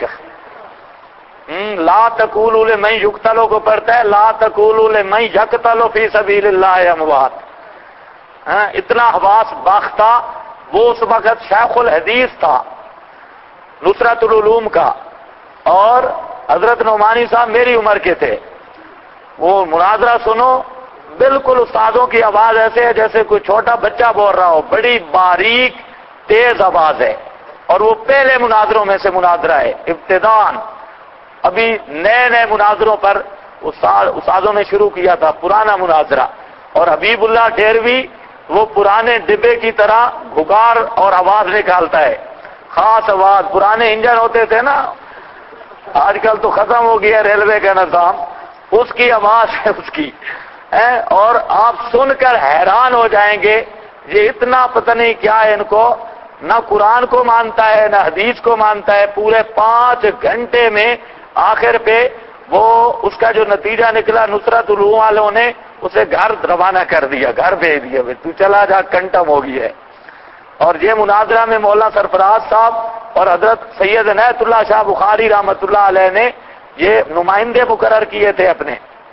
لا تقولوا لمن یقتل کو پڑھتا ہے لا تقولوا لمن یقتل فی سبیل اللہ اموات. اتنا حواس باختہ. وہ اس وقت شیخ الحدیث تھا نصرت العلوم کا، اور حضرت نعمانی صاحب میری عمر کے تھے. وہ مناظرہ سنو، بالکل استادوں کی آواز ایسے ہے جیسے کوئی چھوٹا بچہ بول رہا ہو، بڑی باریک تیز آواز ہے. اور وہ پہلے مناظروں میں سے مناظرہ ہے، ابتدان ابھی نئے مناظروں پر استادوں نے شروع کیا تھا، پرانا مناظرہ. اور حبیب اللہ ڈیروی وہ پرانے ڈبے کی طرح گھگار اور آواز نکالتا ہے، خاص آواز. پرانے انجن ہوتے تھے نا، آج کل تو ختم ہو گیا ریلوے کا نظام، اس کی آواز ہے اس کی، اور آپ سن کر حیران ہو جائیں گے یہ اتنا پتہ نہیں کیا ہے ان کو، نہ قرآن کو مانتا ہے نہ حدیث کو مانتا ہے. پورے 5 گھنٹے میں آخر پہ وہ اس کا جو نتیجہ نکلا، نصرت علوم والوں نے اسے گھر روانہ کر دیا، گھر بھیج دیا، تو چلا جا، کنٹم ہو گئی ہے. اور یہ مناظرہ میں مولانا سرفراز صاحب اور حضرت سید عنایت اللہ شاہ بخاری رحمۃ اللہ علیہ نے یہ نمائندے مقرر کیے تھے اپنے.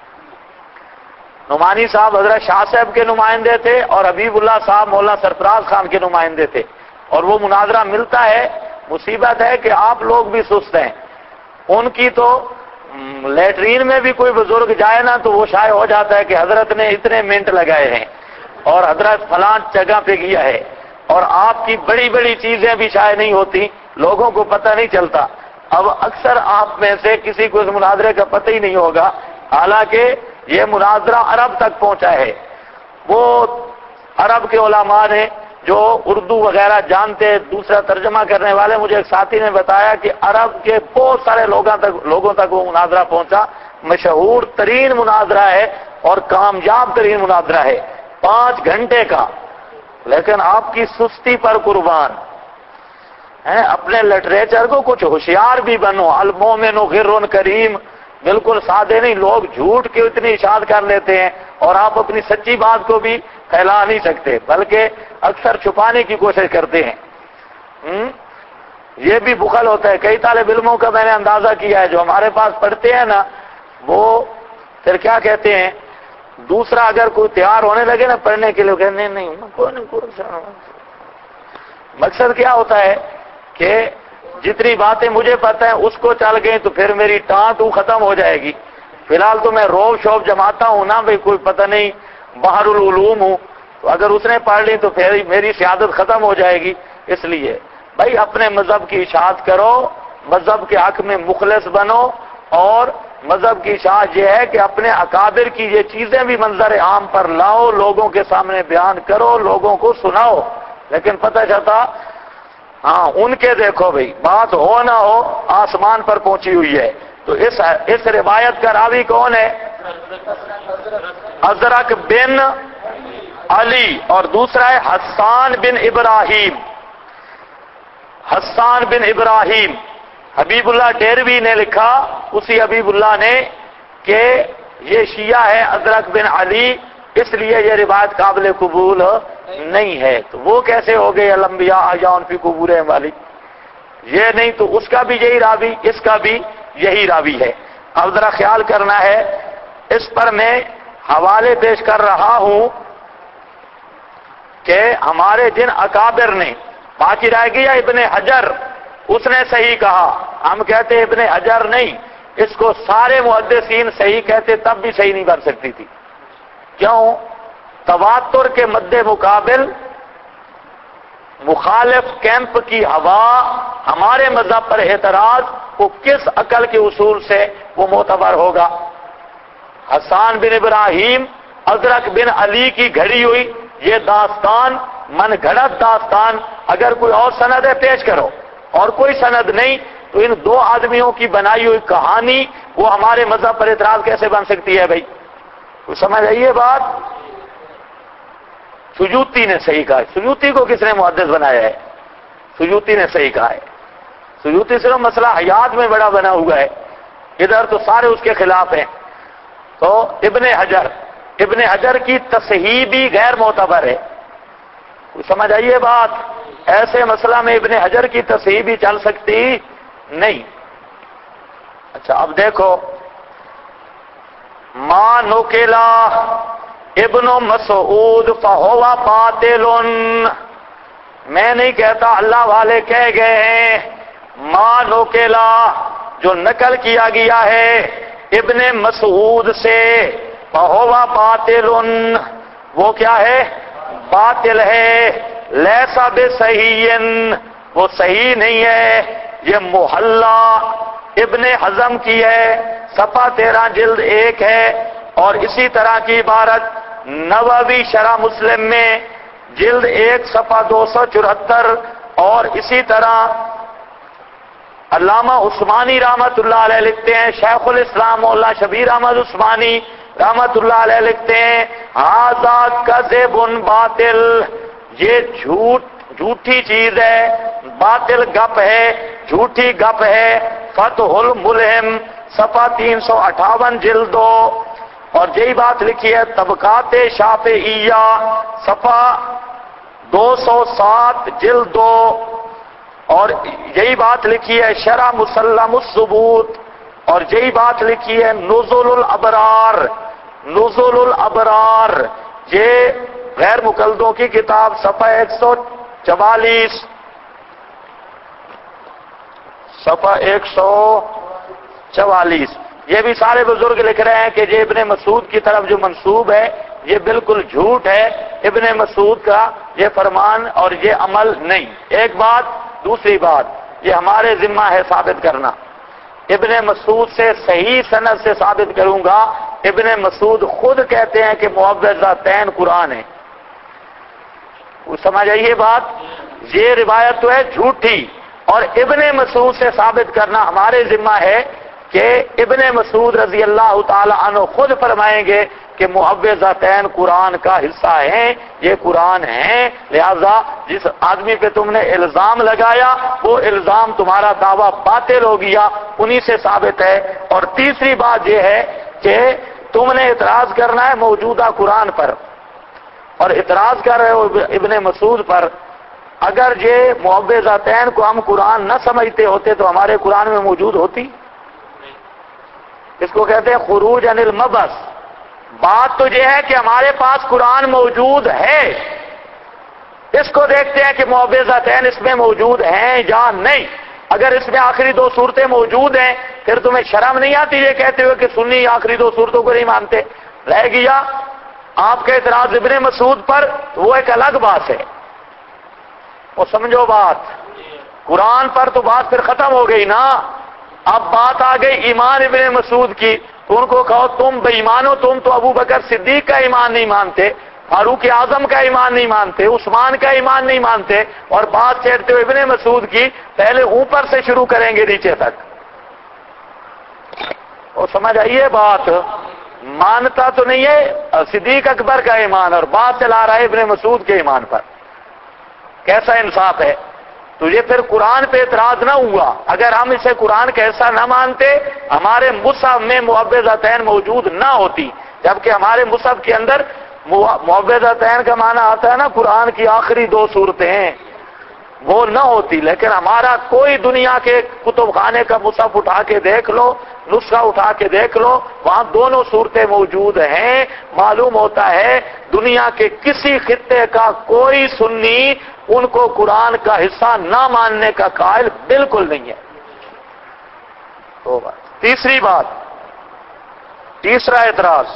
نعمانی صاحب حضرت شاہ صاحب کے نمائندے تھے اور حبیب اللہ صاحب مولانا سرفراز خان کے نمائندے تھے. اور وہ مناظرہ ملتا ہے. مصیبت ہے کہ آپ لوگ بھی سست ہیں. ان کی تو لیٹرین میں بھی کوئی بزرگ جائے نا تو وہ شائع ہو جاتا ہے کہ حضرت نے اتنے منٹ لگائے ہیں اور حضرت فلاں جگہ پہ گیا ہے. اور آپ کی بڑی بڑی چیزیں بھی شائع نہیں ہوتی، لوگوں کو پتہ نہیں چلتا. اب اکثر آپ میں سے کسی کو اس مناظرے کا پتہ ہی نہیں ہوگا، حالانکہ یہ مناظرہ عرب تک پہنچا ہے. وہ عرب کے علماء نے جو اردو وغیرہ جانتے، دوسرا ترجمہ کرنے والے، مجھے ایک ساتھی نے بتایا کہ عرب کے بہت سارے لوگوں تک وہ مناظرہ پہنچا. مشہور ترین مناظرہ ہے اور کامیاب ترین مناظرہ ہے، 5 گھنٹے کا. لیکن آپ کی سستی پر قربان ہیں. اپنے لٹریچر کو کچھ ہوشیار بھی بنو. المومن غر کریم، بالکل سادے نہیں. لوگ جھوٹ کے اتنی اشاعت کر لیتے ہیں اور آپ اپنی سچی بات کو بھی پھیلا نہیں سکتے، بلکہ اکثر چھپانے کی کوشش کرتے ہیں. یہ بھی بخل ہوتا ہے. کئی طالب علموں کا میں نے اندازہ کیا ہے جو ہمارے پاس پڑھتے ہیں نا، وہ پھر کیا کہتے ہیں، دوسرا اگر کوئی تیار ہونے لگے نا پڑھنے کے لیے، کہتے نہیں مقصد کیا ہوتا ہے کہ جتنی باتیں مجھے پتہ ہیں اس کو چل گئیں تو پھر میری ٹانٹ ختم ہو جائے گی. فی الحال تو میں روب شوب جماتا ہوں نا بھئی، کوئی پتہ نہیں بحر العلوم ہوں، تو اگر اس نے پڑھ لی تو پھر میری سیادت ختم ہو جائے گی. اس لیے بھائی اپنے مذہب کی اشاعت کرو، مذہب کے حق میں مخلص بنو. اور مذہب کی اشاعت یہ ہے کہ اپنے اکابر کی یہ چیزیں بھی منظر عام پر لاؤ، لوگوں کے سامنے بیان کرو، لوگوں کو سناؤ. لیکن پتہ چلتا ہاں ان کے دیکھو بھئی بات ہو نہ ہو آسمان پر پہنچی ہوئی ہے. تو اس روایت کا راوی کون ہے؟ ازرق بن علی، اور دوسرا ہے حسان بن ابراہیم. حسان بن ابراہیم. حبیب اللہ ڈیروی نے لکھا، اسی حبیب اللہ نے، کہ یہ شیعہ ہے ازرق بن علی، اس لیے یہ روایت قابل قبول نہیں ہے. تو وہ کیسے ہو گئے الانبیاء احیاء فی قبورہم والی؟ یہ نہیں تو اس کا بھی یہی راوی، اس کا بھی یہی راوی ہے. اب ذرا خیال کرنا ہے. اس پر میں حوالے پیش کر رہا ہوں کہ ہمارے جن اکابر نے، باقی رہ گیا ابن حجر، اس نے صحیح کہا. ہم کہتے ابن حجر نہیں، اس کو سارے محدثین صحیح کہتے، تب بھی صحیح نہیں بن سکتی تھی. کیوں؟ تواتر کے مد مقابل مخالف کیمپ کی ہوا، ہمارے مذہب پر اعتراض، وہ کس عقل کے اصول سے وہ معتبر ہوگا؟ حسان بن ابراہیم ازرق بن علی کی گھڑی ہوئی یہ داستان، من گھڑت داستان. اگر کوئی اور سند ہے پیش کرو، اور کوئی سند نہیں تو ان 2 آدمیوں کی بنائی ہوئی کہانی وہ ہمارے مذہب پر اعتراض کیسے بن سکتی ہے بھائی؟ تو سمجھ آئیے بات. سیوطی نے صحیح کہا. سیوطی کو کس نے محدث بنایا ہے؟ سیوطی نے صحیح کہا ہے. سیوطی صرف مسئلہ حیات میں بڑا بنا ہوا ہے، ادھر تو سارے اس کے خلاف ہیں. تو ابن حجر کی تصحیح بھی غیر معتبر ہے. سمجھ آئیے بات. ایسے مسئلہ میں ابن حجر کی تصحیح بھی چل سکتی نہیں. اچھا اب دیکھو، ما نقلا ابن مسعود فہو باطل. میں نہیں کہتا، اللہ والے کہہ گئے ہیں. ما نقلا، جو نقل کیا گیا ہے ابن مسعود سے، فہو باطل، وہ کیا ہے؟ باطل ہے. لیسا بصحیح، وہ صحیح نہیں ہے. یہ محلہ ابن حزم کی ہے، صفحہ 13 جلد 1 ہے. اور اسی طرح کی عبارت نووی شرح مسلم میں جلد 1 صفحہ 274، اور اسی طرح علامہ عثمانی رحمت اللہ علیہ لکھتے ہیں، شیخ الاسلام مولانا شبیر احمد عثمانی رحمت اللہ علیہ لکھتے ہیں، ھذا کذب باطل، یہ جھوٹی چیز ہے، باطل گپ ہے، جھوٹی گپ ہے۔ فتح الملہم صفحہ 358 جلد 2، اور یہی بات لکھی ہے طبقات شافعیہ صفحہ 207 جلد 2، اور یہی بات لکھی ہے شرح مسلم الثبوت، اور یہی بات لکھی ہے نزول الابرار، نزول الابرار، یہ غیر مقلدوں کی کتاب صفحہ 144، صفحہ 144۔ یہ بھی سارے بزرگ لکھ رہے ہیں کہ یہ ابن مسعود کی طرف جو منسوب ہے یہ بالکل جھوٹ ہے، ابن مسعود کا یہ فرمان اور یہ عمل نہیں۔ ایک بات، دوسری بات، یہ ہمارے ذمہ ہے ثابت کرنا۔ ابن مسعود سے صحیح سند سے ثابت کروں گا۔ ابن مسعود خود کہتے ہیں کہ معوذتین قرآن ہے، سمجھ آئیے بات؟ یہ روایت تو ہے جھوٹی، اور ابن مسعود سے ثابت کرنا ہمارے ذمہ ہے کہ ابن مسعود رضی اللہ تعالی عنہ خود فرمائیں گے کہ معوذتین قرآن کا حصہ ہیں، یہ قرآن ہیں، لہذا جس آدمی پہ تم نے الزام لگایا وہ الزام تمہارا دعویٰ باطل ہو گیا، انہی سے ثابت ہے۔ اور تیسری بات یہ ہے کہ تم نے اعتراض کرنا ہے موجودہ قرآن پر، اور اعتراض کر رہے ہو ابن مسعود پر۔ اگر یہ معوذتین کو ہم قرآن نہ سمجھتے ہوتے تو ہمارے قرآن میں موجود ہوتی؟ اس کو کہتے ہیں خروج عن المبس۔ بات تو یہ ہے کہ ہمارے پاس قرآن موجود ہے، اس کو دیکھتے ہیں کہ معوذتین اس میں موجود ہیں یا نہیں۔ اگر اس میں آخری دو صورتیں موجود ہیں پھر تمہیں شرم نہیں آتی یہ کہتے ہوئے کہ سنی آخری دو صورتوں کو نہیں مانتے؟ رہ گیا آپ کا اعتراض ابن مسعود پر، وہ ایک الگ بات ہے، وہ سمجھو بات۔ قرآن پر تو بات پھر ختم ہو گئی نا، اب بات آ گئی ایمان ابن مسعود کی، تو ان کو کہو تم بے ایمان ہو، تم تو ابو بکر صدیق کا ایمان نہیں مانتے، فاروق اعظم کا ایمان نہیں مانتے، عثمان کا ایمان نہیں مانتے، اور بات چھیڑتے ہوئے ابن مسعود کی، پہلے اوپر سے شروع کریں گے نیچے تک۔ وہ سمجھ آئیے بات؟ مانتا تو نہیں ہے صدیق اکبر کا ایمان اور بات چلا رہا ہے ابن مسعود کے ایمان پر، کیسا انصاف ہے؟ تو یہ پھر قرآن پہ اعتراض نہ ہوا۔ اگر ہم اسے قرآن کا ایسا نہ مانتے، ہمارے مصحف میں معوذتین موجود نہ ہوتی، جبکہ ہمارے مصحف کے اندر معوذتین کا معنی آتا ہے نا قرآن کی آخری دو صورتیں، وہ نہ ہوتی۔ لیکن ہمارا کوئی دنیا کے کتب خانے کا مصحف اٹھا کے دیکھ لو، نسخہ اٹھا کے دیکھ لو، وہاں دونوں صورتیں موجود ہیں۔ معلوم ہوتا ہے دنیا کے کسی خطے کا کوئی سنی ان کو قرآن کا حصہ نہ ماننے کا قائل بالکل نہیں ہے۔ تو تیسری بات، تیسرا اعتراض،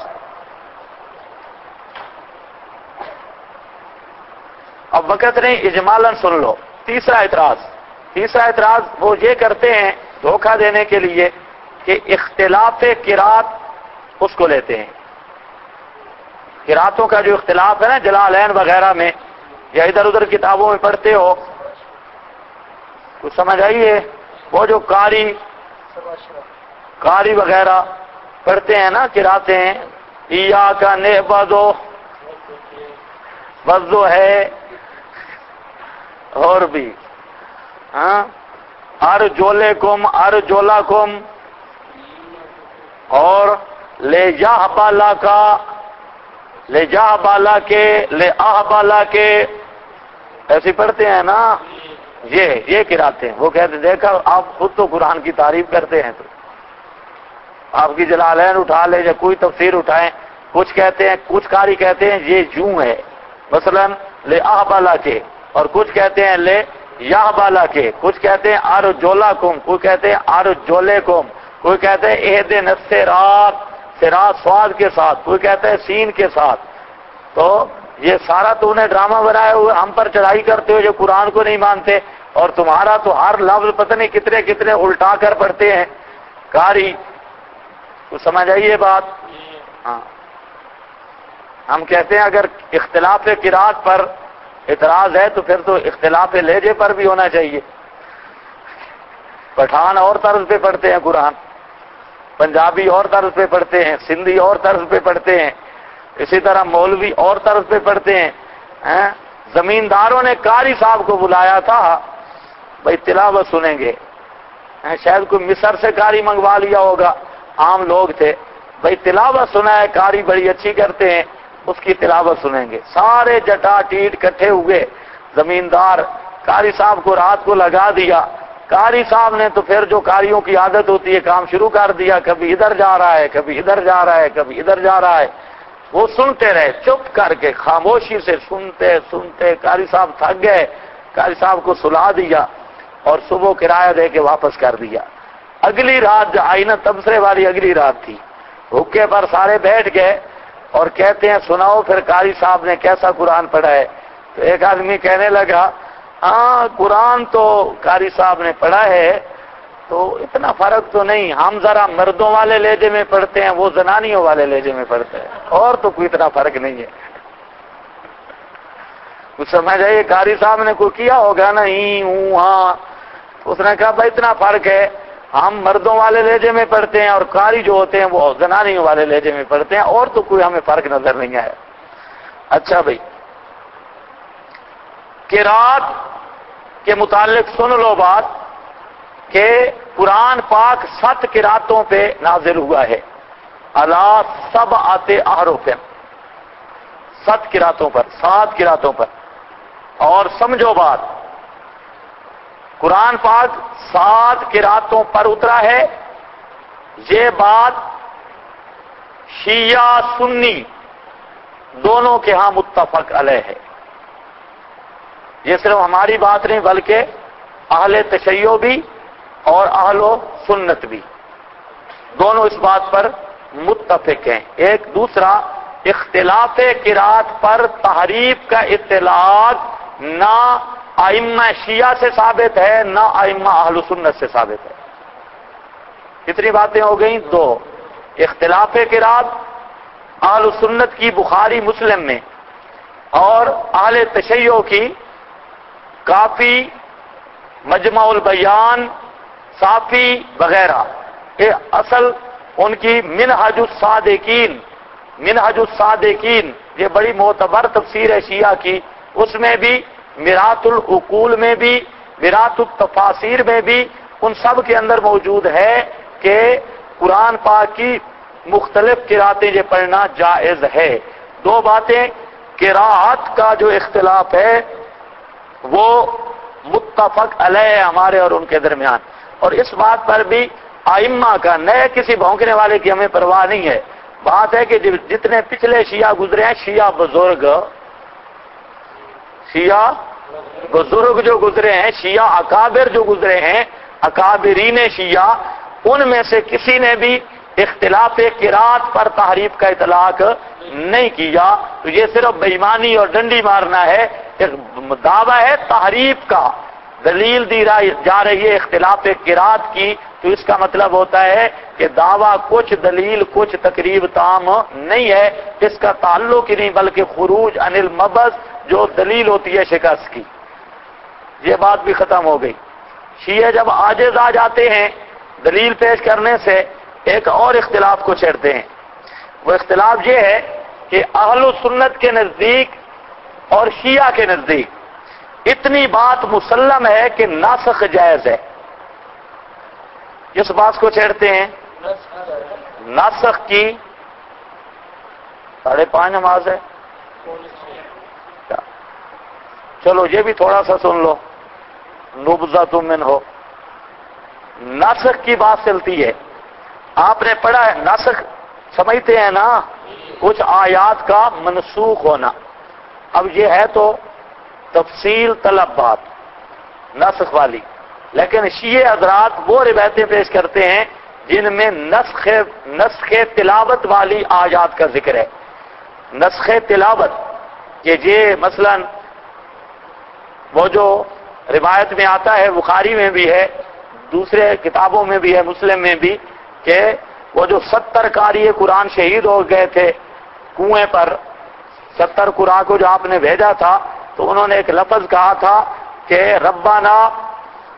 اب وقت نہیں اجمالاً سن لو۔ تیسرا اعتراض وہ یہ کرتے ہیں دھوکہ دینے کے لیے کہ اختلاف قرات اس کو لیتے ہیں، قراتوں کا جو اختلاف ہے نا جلالین وغیرہ میں یا ادھر ادھر کتابوں میں پڑھتے ہو، کچھ سمجھ آئیے؟ وہ جو قاری وغیرہ پڑھتے ہیں نا قراتیں، ایاک نعبد وضو ہے اور بھی ارجلکم ارجلکم اور لے جا بالا کا لے جا بالا کے لے آ بالا کے، ایسے پڑھتے ہیں نا، یہ قراتیں ہیں۔ وہ کہتے دیکھا آپ خود تو قرآن کی تعریف کرتے ہیں، تو آپ کی جلالین اٹھا لے یا کوئی تفسیر اٹھائیں، کچھ کہتے ہیں، کچھ قاری کہتے ہیں یہ یوں ہے، مثلا لے آ بالا کے، اور کچھ کہتے ہیں لے یا بالا کے، کچھ کہتے ہیں ارجلکم، کوئی کہتے ہیں ارجلکم، کوئی کہتے ہیں اہدن الصراط، صراط سواد کے ساتھ، کوئی کہتے ہیں سین کے ساتھ۔ تو یہ سارا تو انہیں ڈرامہ بنائے ہوئے ہم پر چڑھائی کرتے ہو جو قرآن کو نہیں مانتے، اور تمہارا تو ہر لفظ پتہ نہیں کتنے کتنے الٹا کر پڑھتے ہیں قاری۔ تو سمجھ آئیے بات؟ ہاں، ہم کہتے ہیں اگر اختلاف قرات پر اعتراض ہے تو پھر تو اختلاف لہجے پر بھی ہونا چاہیے۔ پٹھان اور طرز پہ پڑھتے ہیں قرآن، پنجابی اور طرز پہ پڑھتے ہیں، سندھی اور طرز پہ پڑھتے ہیں، اسی طرح مولوی اور طرز پہ پڑھتے ہیں۔ زمینداروں نے قاری صاحب کو بلایا تھا، بھائی تلاوت سنیں گے، شاید کوئی مصر سے قاری منگوا لیا ہوگا، عام لوگ تھے، بھائی تلاوت سنا ہے، قاری بڑی اچھی کرتے ہیں، اس کی تلاوت سنیں گے۔ سارے جٹا ٹیٹ کٹھے ہوئے، زمیندار قاری صاحب کو رات کو لگا دیا۔ قاری صاحب نے تو پھر جو قاریوں کی عادت ہوتی ہے کام شروع کر دیا، کبھی ادھر جا رہا ہے، کبھی ادھر جا رہا ہے، کبھی ادھر جا رہا ہے۔ وہ سنتے رہے، چپ کر کے خاموشی سے سنتے سنتے قاری صاحب تھک گئے، قاری صاحب کو سلا دیا اور صبح کرایہ دے کے واپس کر دیا۔ اگلی رات جو آئی نا، تبصرے والی اگلی رات تھی، حکے پر سارے بیٹھ گئے اور کہتے ہیں سناؤ پھر قاری صاحب نے کیسا قرآن پڑھا ہے؟ تو ایک آدمی کہنے لگا ہاں قرآن تو قاری صاحب نے پڑھا ہے، تو اتنا فرق تو نہیں، ہم ذرا مردوں والے لہجے میں پڑھتے ہیں، وہ زنانیوں والے لہجے میں پڑھتے ہیں، اور تو کوئی اتنا فرق نہیں ہے۔ کچھ سمجھ آئیے، قاری صاحب نے کوئی کیا ہوگا نا ہی ہوں ہاں، اس نے کہا بھائی اتنا فرق ہے، ہم مردوں والے لہجے میں پڑھتے ہیں اور قاری جو ہوتے ہیں وہ زنانیوں والے لہجے میں پڑھتے ہیں، اور تو کوئی ہمیں فرق نظر نہیں آیا۔ اچھا بھائی، قرات کے متعلق سن لو بات کہ قرآن پاک 7 قراتوں پہ نازل ہوا ہے، علی 7 احرف، 7 قراتوں پر، 7 قراتوں پر۔ اور سمجھو بات، قرآن پاک 7 قراتوں پر اترا ہے، یہ بات شیعہ سنی دونوں کے ہاں متفق علیہ ہے۔ یہ صرف ہماری بات نہیں بلکہ اہل تشیع بھی اور اہل سنت بھی دونوں اس بات پر متفق ہیں۔ ایک دوسرا، اختلاف قرات پر تحریف کا اطلاق نہ ائمہ شیعہ سے ثابت ہے نہ ائمہ اہل سنت سے ثابت ہے۔ کتنی باتیں ہو گئیں؟ 2۔ اختلاف قرات اہل سنت کی بخاری مسلم میں اور اہل تشیع کی کافی، مجمع البیان، صافی وغیرہ، یہ اصل ان کی منہج الصادقین، یہ بڑی معتبر تفسیر ہے شیعہ کی، اس میں بھی، میرات العقول میں بھی، میرات التفاسیر میں بھی، ان سب کے اندر موجود ہے کہ قرآن پاک کی مختلف قراتیں یہ پڑھنا جائز ہے۔ 2 باتیں، قرات کا جو اختلاف ہے وہ متفق علیہ ہمارے اور ان کے درمیان، اور اس بات پر بھی ائمہ کا، نئے کسی بھونکنے والے کی ہمیں پرواہ نہیں ہے۔ بات ہے کہ جتنے پچھلے شیعہ گزرے ہیں، شیعہ بزرگ جو گزرے ہیں، شیعہ اکابر جو گزرے ہیں، اکابرین شیعہ، ان میں سے کسی نے بھی اختلاف قرات پر تحریف کا اطلاق نہیں کیا۔ تو یہ صرف بےایمانی اور ڈنڈی مارنا ہے، ایک دعویٰ ہے تحریف کا، دلیل دی جا رہی ہے اختلاف قرات کی، تو اس کا مطلب ہوتا ہے کہ دعویٰ کچھ، دلیل کچھ، تقریب تام نہیں ہے، اس کا تعلق ہی نہیں بلکہ خروج عن المبز، جو دلیل ہوتی ہے شکست کی۔ یہ بات بھی ختم ہو گئی۔ شیعہ جب عاجز آ جاتے ہیں دلیل پیش کرنے سے، ایک اور اختلاف کو چھیڑتے ہیں۔ وہ اختلاف یہ ہے کہ اہل سنت کے نزدیک اور شیعہ کے نزدیک اتنی بات مسلم ہے کہ ناسخ جائز ہے۔ اس بات کو چھیڑتے ہیں، ناسخ کی 5:30 نماز ہے، چلو یہ بھی تھوڑا سا سن لو، نبذۃ منہ۔ ناسخ کی بات چلتی ہے، آپ نے پڑھا ہے، ناسخ سمجھتے ہیں نا، کچھ آیات کا منسوخ ہونا۔ اب یہ ہے تو تفصیل طلب بات نسخ والی، لیکن شیعہ حضرات وہ روایتیں پیش کرتے ہیں جن میں نسخ تلاوت والی آیات کا ذکر ہے۔ نسخ تلاوت کہ یہ مثلا وہ جو روایت میں آتا ہے، بخاری میں بھی ہے، دوسرے کتابوں میں بھی ہے، مسلم میں بھی، کہ وہ جو 70 قاری قرآن شہید ہو گئے تھے کنویں پر، 70 قراء کو جو آپ نے بھیجا تھا، تو انہوں نے ایک لفظ کہا تھا کہ ربنا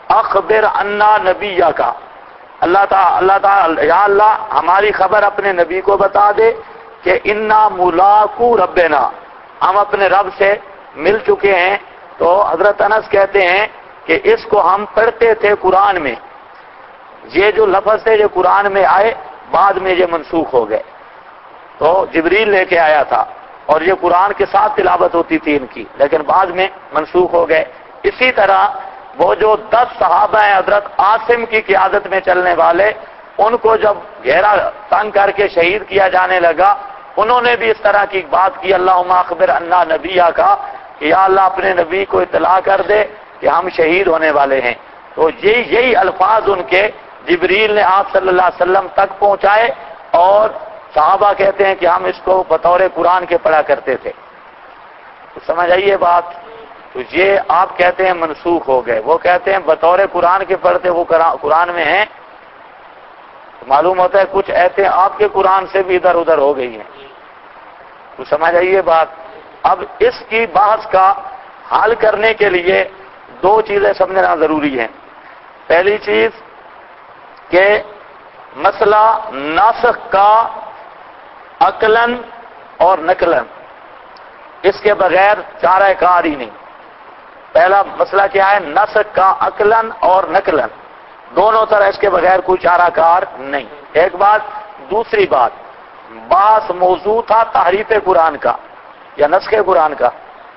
اخبر عنا نبیہ کا، اللہ تعالی یا اللہ ہماری خبر اپنے نبی کو بتا دے کہ انا ملاقو ربنا، ہم اپنے رب سے مل چکے ہیں۔ تو حضرت انس کہتے ہیں کہ اس کو ہم پڑھتے تھے قرآن میں، یہ جو لفظ تھے جو قرآن میں آئے بعد میں یہ منسوخ ہو گئے، تو جبریل لے کے آیا تھا اور یہ قرآن کے ساتھ تلاوت ہوتی تھی ان کی، لیکن بعد میں منسوخ ہو گئے۔ اسی طرح وہ جو 10 صحابہ ہیں حضرت عاصم کی قیادت میں چلنے والے، ان کو جب گھیرا تنگ کر کے شہید کیا جانے لگا، انہوں نے بھی اس طرح کی بات کی، اللہم اخبر عنا نبیہ کا، کہ یا اللہ اپنے نبی کو اطلاع کر دے کہ ہم شہید ہونے والے ہیں۔ تو یہی الفاظ ان کے جبریل نے آپ صلی اللہ علیہ وسلم تک پہنچائے، اور صحابہ کہتے ہیں کہ ہم اس کو بطور قرآن کے پڑھا کرتے تھے۔ تو سمجھ آئیے بات؟ تو یہ آپ کہتے ہیں منسوخ ہو گئے، وہ کہتے ہیں بطور قرآن کے پڑھتے، وہ قرآن میں ہیں۔ معلوم ہوتا ہے کچھ ایسے آپ کے قرآن سے بھی ادھر ادھر ہو گئی ہیں۔ تو سمجھ آئیے بات؟ اب اس کی بحث کا حل کرنے کے لیے 2 چیزیں سمجھنا ضروری ہیں۔ پہلی چیز کہ مسئلہ ناسخ کا عقلاً اور نقلاً، اس کے بغیر چارہ کار ہی نہیں۔ پہلا مسئلہ کیا ہے؟ ناسخ کا عقلاً اور نقلاً، دونوں طرح اس کے بغیر کوئی چارہ کار نہیں۔ ایک بات۔ دوسری بات، باس موضوع تھا تحریف قرآن کا یا نسخ قرآن کا؟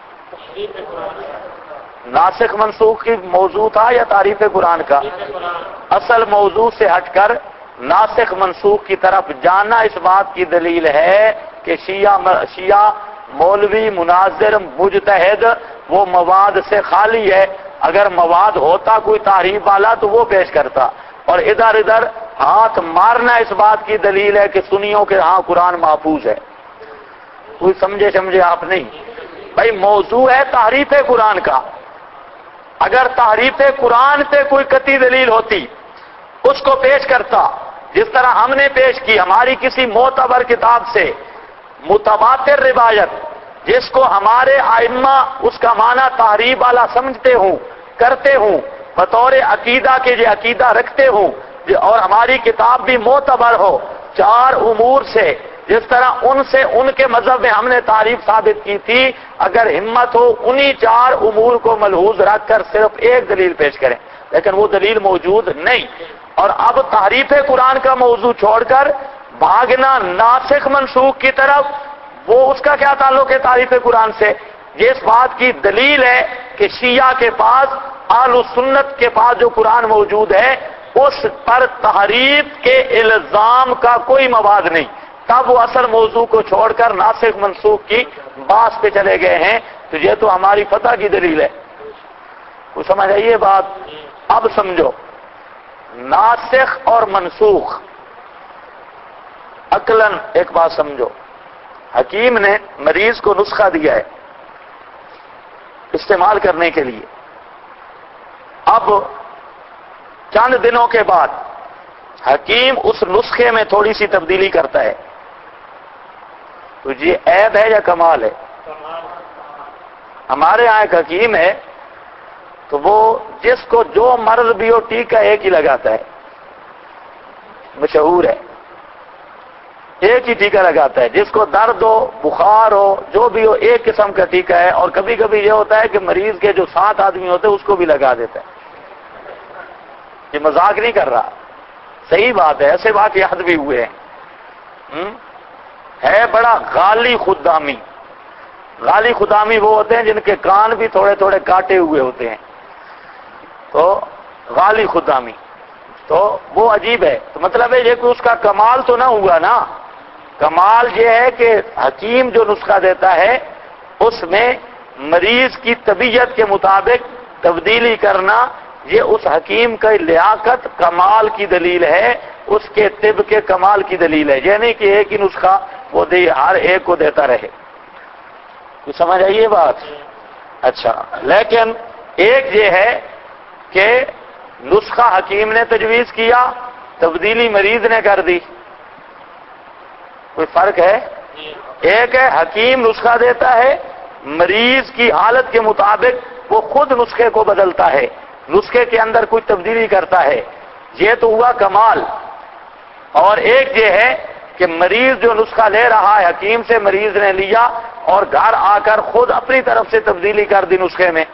ناسخ منسوخ کی موضوع تھا یا تعریف قرآن کا؟ اصل موضوع سے ہٹ کر ناسخ منسوخ کی طرف جانا اس بات کی دلیل ہے کہ شیعہ مولوی مناظر مجتہد وہ مواد سے خالی ہے، اگر مواد ہوتا کوئی تحریف والا تو وہ پیش کرتا، اور ادھر ادھر ہاتھ مارنا اس بات کی دلیل ہے کہ سنیوں کے ہاں قرآن محفوظ ہے۔ کوئی سمجھے آپ نہیں؟ بھائی موضوع ہے تحریف قرآن کا، اگر تحریف قرآن پہ کوئی قطعی دلیل ہوتی اس کو پیش کرتا، جس طرح ہم نے پیش کی ہماری کسی معتبر کتاب سے متواتر روایت جس کو ہمارے ائمہ اس کا معنی تحریف والا سمجھتے ہوں، کرتے ہوں، بطور عقیدہ کے یہ عقیدہ رکھتے ہوں، اور ہماری کتاب بھی معتبر ہو 4 امور سے، جس طرح ان سے ان کے مذہب میں ہم نے تعریف ثابت کی تھی، اگر ہمت ہو انہی 4 امور کو ملحوظ رکھ کر صرف ایک دلیل پیش کریں، لیکن وہ دلیل موجود نہیں۔ اور اب تحریف قرآن کا موضوع چھوڑ کر بھاگنا ناسخ منسوخ کی طرف، وہ اس کا کیا تعلق ہے تعریف قرآن سے؟ یہ اس بات کی دلیل ہے کہ شیعہ کے پاس، اہل سنت کے پاس جو قرآن موجود ہے اس پر تحریف کے الزام کا کوئی مواد نہیں، تب وہ اصل موضوع کو چھوڑ کر ناسخ منسوخ کی بات پہ چلے گئے ہیں۔ تو یہ تو ہماری فتح کی دلیل ہے۔ کچھ سمجھ آئیے بات؟ اب سمجھو، ناسخ اور منسوخ عقلاً ایک بات سمجھو، حکیم نے مریض کو نسخہ دیا ہے استعمال کرنے کے لیے، اب چند دنوں کے بعد حکیم اس نسخے میں تھوڑی سی تبدیلی کرتا ہے، تو یہ عیب ہے یا کمال ہے؟ ہمارے یہاں ایک حکیم ہے تو وہ جس کو جو مرض بھی ہو ٹیکہ ایک ہی لگاتا ہے، مشہور ہے، ایک ہی ٹیکہ لگاتا ہے، جس کو درد ہو بخار ہو جو بھی ہو ایک قسم کا ٹیکہ ہے، اور کبھی کبھی یہ ہوتا ہے کہ مریض کے جو 7 آدمی ہوتے ہیں اس کو بھی لگا دیتا ہے۔ یہ مذاق نہیں کر رہا، صحیح بات ہے، ایسے واقعات بھی ہوئے ہیں۔ ہے بڑا غالی خدامی، غالی خدامی وہ ہوتے ہیں جن کے کان بھی تھوڑے تھوڑے کاٹے ہوئے ہوتے ہیں، تو غالی خدامی، تو وہ عجیب ہے۔ تو مطلب ہے یہ کہ اس کا کمال تو نہ ہوا نا، کمال یہ ہے کہ حکیم جو نسخہ دیتا ہے اس میں مریض کی طبیعت کے مطابق تبدیلی کرنا، یہ اس حکیم کا لیاقت کمال کی دلیل ہے، اس کے طب کے کمال کی دلیل ہے، یہ نہیں کہ ایک ہی نسخہ وہ ہر ایک کو دیتا رہے۔ تو سمجھ آئیے بات؟ اچھا، لیکن ایک یہ ہے کہ نسخہ حکیم نے تجویز کیا، تبدیلی مریض نے کر دی، کوئی فرق ہے؟ ایک ہے حکیم نسخہ دیتا ہے، مریض کی حالت کے مطابق وہ خود نسخے کو بدلتا ہے، نسخے کے اندر کوئی تبدیلی کرتا ہے، یہ تو ہوا کمال۔ اور ایک یہ ہے کہ مریض جو نسخہ لے رہا ہے، حکیم سے مریض نے لیا اور گھر آ کر خود اپنی طرف سے تبدیلی کر دی نسخے میں،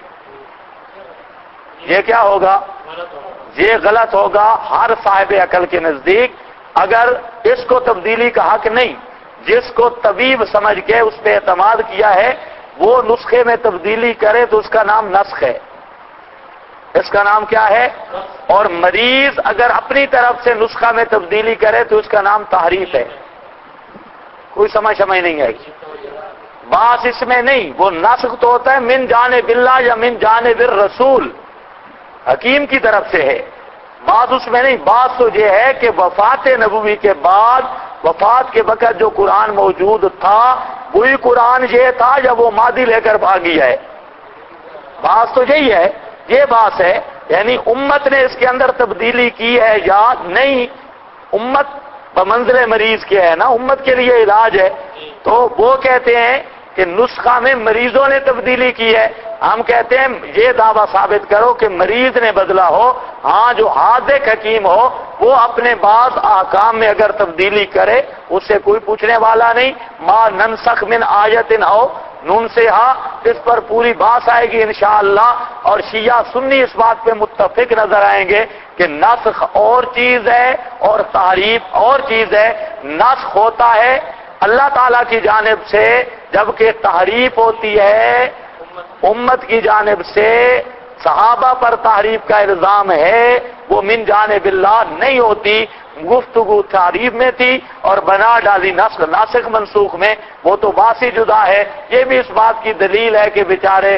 یہ کیا ہوگا؟ یہ غلط ہوگا ہر صاحب عقل کے نزدیک۔ اگر اس کو تبدیلی کا حق نہیں، جس کو طبیب سمجھ کے اس پہ اعتماد کیا ہے وہ نسخے میں تبدیلی کرے تو اس کا نام نسخ ہے، اس کا نام کیا ہے؟ اور مریض اگر اپنی طرف سے نسخہ میں تبدیلی کرے تو اس کا نام تحریف ہے۔ کوئی سمجھ نہیں آئے گی بات اس میں نہیں، وہ نسخ تو ہوتا ہے من جانب اللہ یا من جانب الرسول، حکیم کی طرف سے ہے، بات اس میں نہیں۔ بات تو یہ ہے کہ وفات نبوی کے بعد، وفات کے وقت جو قرآن موجود تھا وہی قرآن یہ تھا یا وہ مادی لے کر بھاگ گیا ہے؟ بات تو یہی ہے، یہ بات ہے، یعنی امت نے اس کے اندر تبدیلی کی ہے یا نہیں؟ امت بمنزل مریض کے ہے نا، امت کے لیے علاج ہے، تو وہ کہتے ہیں کہ نسخہ میں مریضوں نے تبدیلی کی ہے۔ ہم کہتے ہیں یہ دعویٰ ثابت کرو کہ مریض نے بدلا ہو، ہاں جو حاذق حکیم ہو وہ اپنے بعض احکام میں اگر تبدیلی کرے اس سے کوئی پوچھنے والا نہیں۔ ما ننسخ من آیت او ننسها، اس پر پوری بات آئے گی انشاءاللہ، اور شیعہ سنی اس بات پہ متفق نظر آئیں گے کہ نسخ اور چیز ہے اور تعریف اور چیز ہے۔ نسخ ہوتا ہے اللہ تعالیٰ کی جانب سے، جبکہ تحریف ہوتی ہے امت کی جانب سے۔ صحابہ پر تحریف کا الزام ہے، وہ من جانب اللہ نہیں ہوتی، گفتگو تعریف میں تھی اور بنا ڈالی نسخ ناسخ منسوخ میں، وہ تو باسی جدا ہے۔ یہ بھی اس بات کی دلیل ہے کہ بیچارے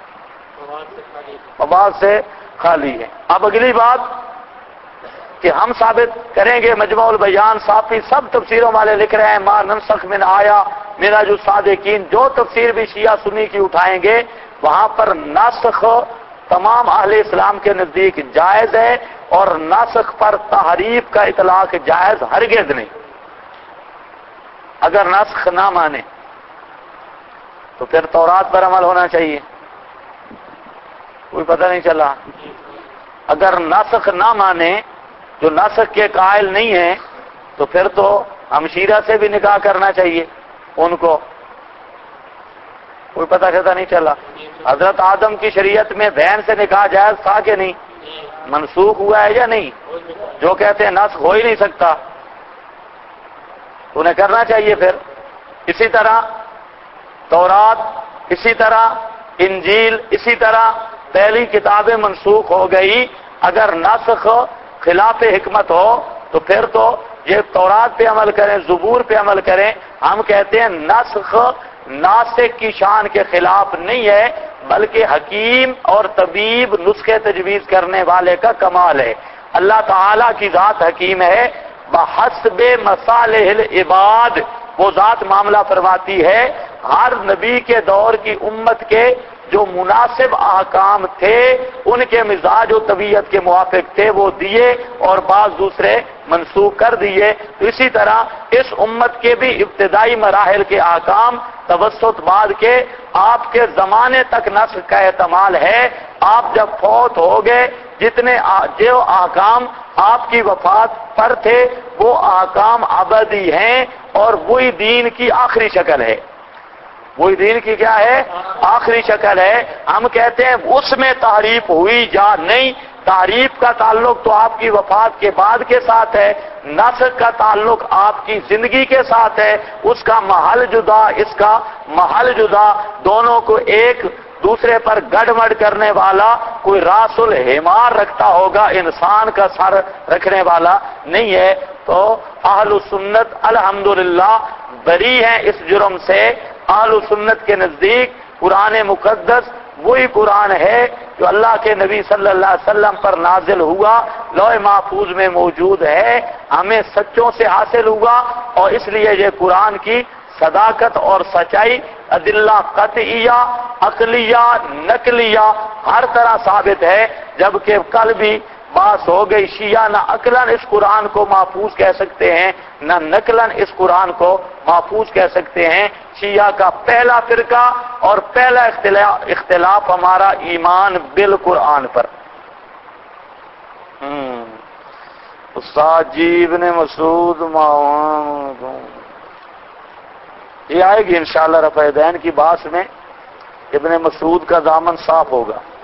مواد سے خالی ہیں۔ اب اگلی بات کہ ہم ثابت کریں گے، مجموع البیان صافی سب تفسیروں والے لکھ رہے ہیں ما ننسخ من آیا میرا جو صادقین، جو تفسیر بھی شیعہ سنی کی اٹھائیں گے وہاں پر نسخ تمام اہل اسلام کے نزدیک جائز ہے، اور نسخ پر تحریف کا اطلاق جائز ہرگز نہیں۔ اگر نسخ نہ مانے تو پھر تورات پر عمل ہونا چاہیے، کوئی پتہ نہیں چلا۔ اگر نسخ نہ مانے، جو نسخ کے قائل نہیں ہیں، تو پھر تو ہمشیرہ سے بھی نکاح کرنا چاہیے ان کو، کوئی پتہ چلتا نہیں چلا۔ حضرت آدم کی شریعت میں بہن سے نکاح جائز تھا کہ نہیں؟ منسوخ ہوا ہے یا نہیں؟ جو کہتے ہیں نسخ ہو ہی نہیں سکتا انہیں کرنا چاہیے پھر۔ اسی طرح تورات، اسی طرح انجیل، اسی طرح پہلی کتابیں منسوخ ہو گئی، اگر نسخ خلاف حکمت ہو تو پھر تو یہ تورات پہ عمل کریں، زبور پہ عمل کریں۔ ہم کہتے ہیں نسخ ناسخ کی شان کے خلاف نہیں ہے، بلکہ حکیم اور طبیب نسخے تجویز کرنے والے کا کمال ہے۔ اللہ تعالیٰ کی ذات حکیم ہے، بحسب مصالح العباد، وہ ذات معاملہ فرماتی ہے، ہر نبی کے دور کی امت کے جو مناسب احکام تھے ان کے مزاج و طبیعت کے موافق تھے وہ دیے، اور بعض دوسرے منسوخ کر دیے۔ تو اسی طرح اس امت کے بھی ابتدائی مراحل کے احکام توسط بعد کے آپ کے زمانے تک نسخ کا احتمال ہے۔ آپ جب فوت ہو گئے جتنے جو احکام آپ کی وفات پر تھے وہ احکام ابدی ہیں، اور وہی دین کی آخری شکل ہے۔ وہی دین کی کیا ہے؟ آخری شکل ہے۔ ہم کہتے ہیں اس میں تحریف ہوئی یا نہیں، تحریف کا تعلق تو آپ کی وفات کے بعد کے ساتھ ہے، نسخ کا تعلق آپ کی زندگی کے ساتھ ہے، اس کا محل جدا، اس کا محل جدا، دونوں کو ایک دوسرے پر گڑبڑ کرنے والا کوئی راس الحمار رکھتا ہوگا، انسان کا سر رکھنے والا نہیں ہے۔ تو اہل سنت الحمدللہ بری ہیں اس جرم سے۔ اہل سنت کے نزدیک قرآن مقدس وہی قرآن ہے جو اللہ کے نبی صلی اللہ علیہ وسلم پر نازل ہوا، لوح محفوظ میں موجود ہے، ہمیں سچوں سے حاصل ہوا، اور اس لیے یہ قرآن کی صداقت اور سچائی ادلہ قطعیہ، عقلیہ، نقلیہ ہر طرح ثابت ہے۔ جبکہ کل بھی بات ہو گئی، شیعہ نہ عقلاً اس قرآن کو محفوظ کہہ سکتے ہیں نہ نقلاً اس قرآن کو محفوظ کہہ سکتے ہیں۔ شیعہ کا پہلا فرقہ اور پہلا اختلاف ہمارا ایمان بالقرآن پر، استاد جی ابن مسعود یہ آئے گی انشاءاللہ رفع دین کی باس میں ابن مسعود کا دامن صاف ہوگا.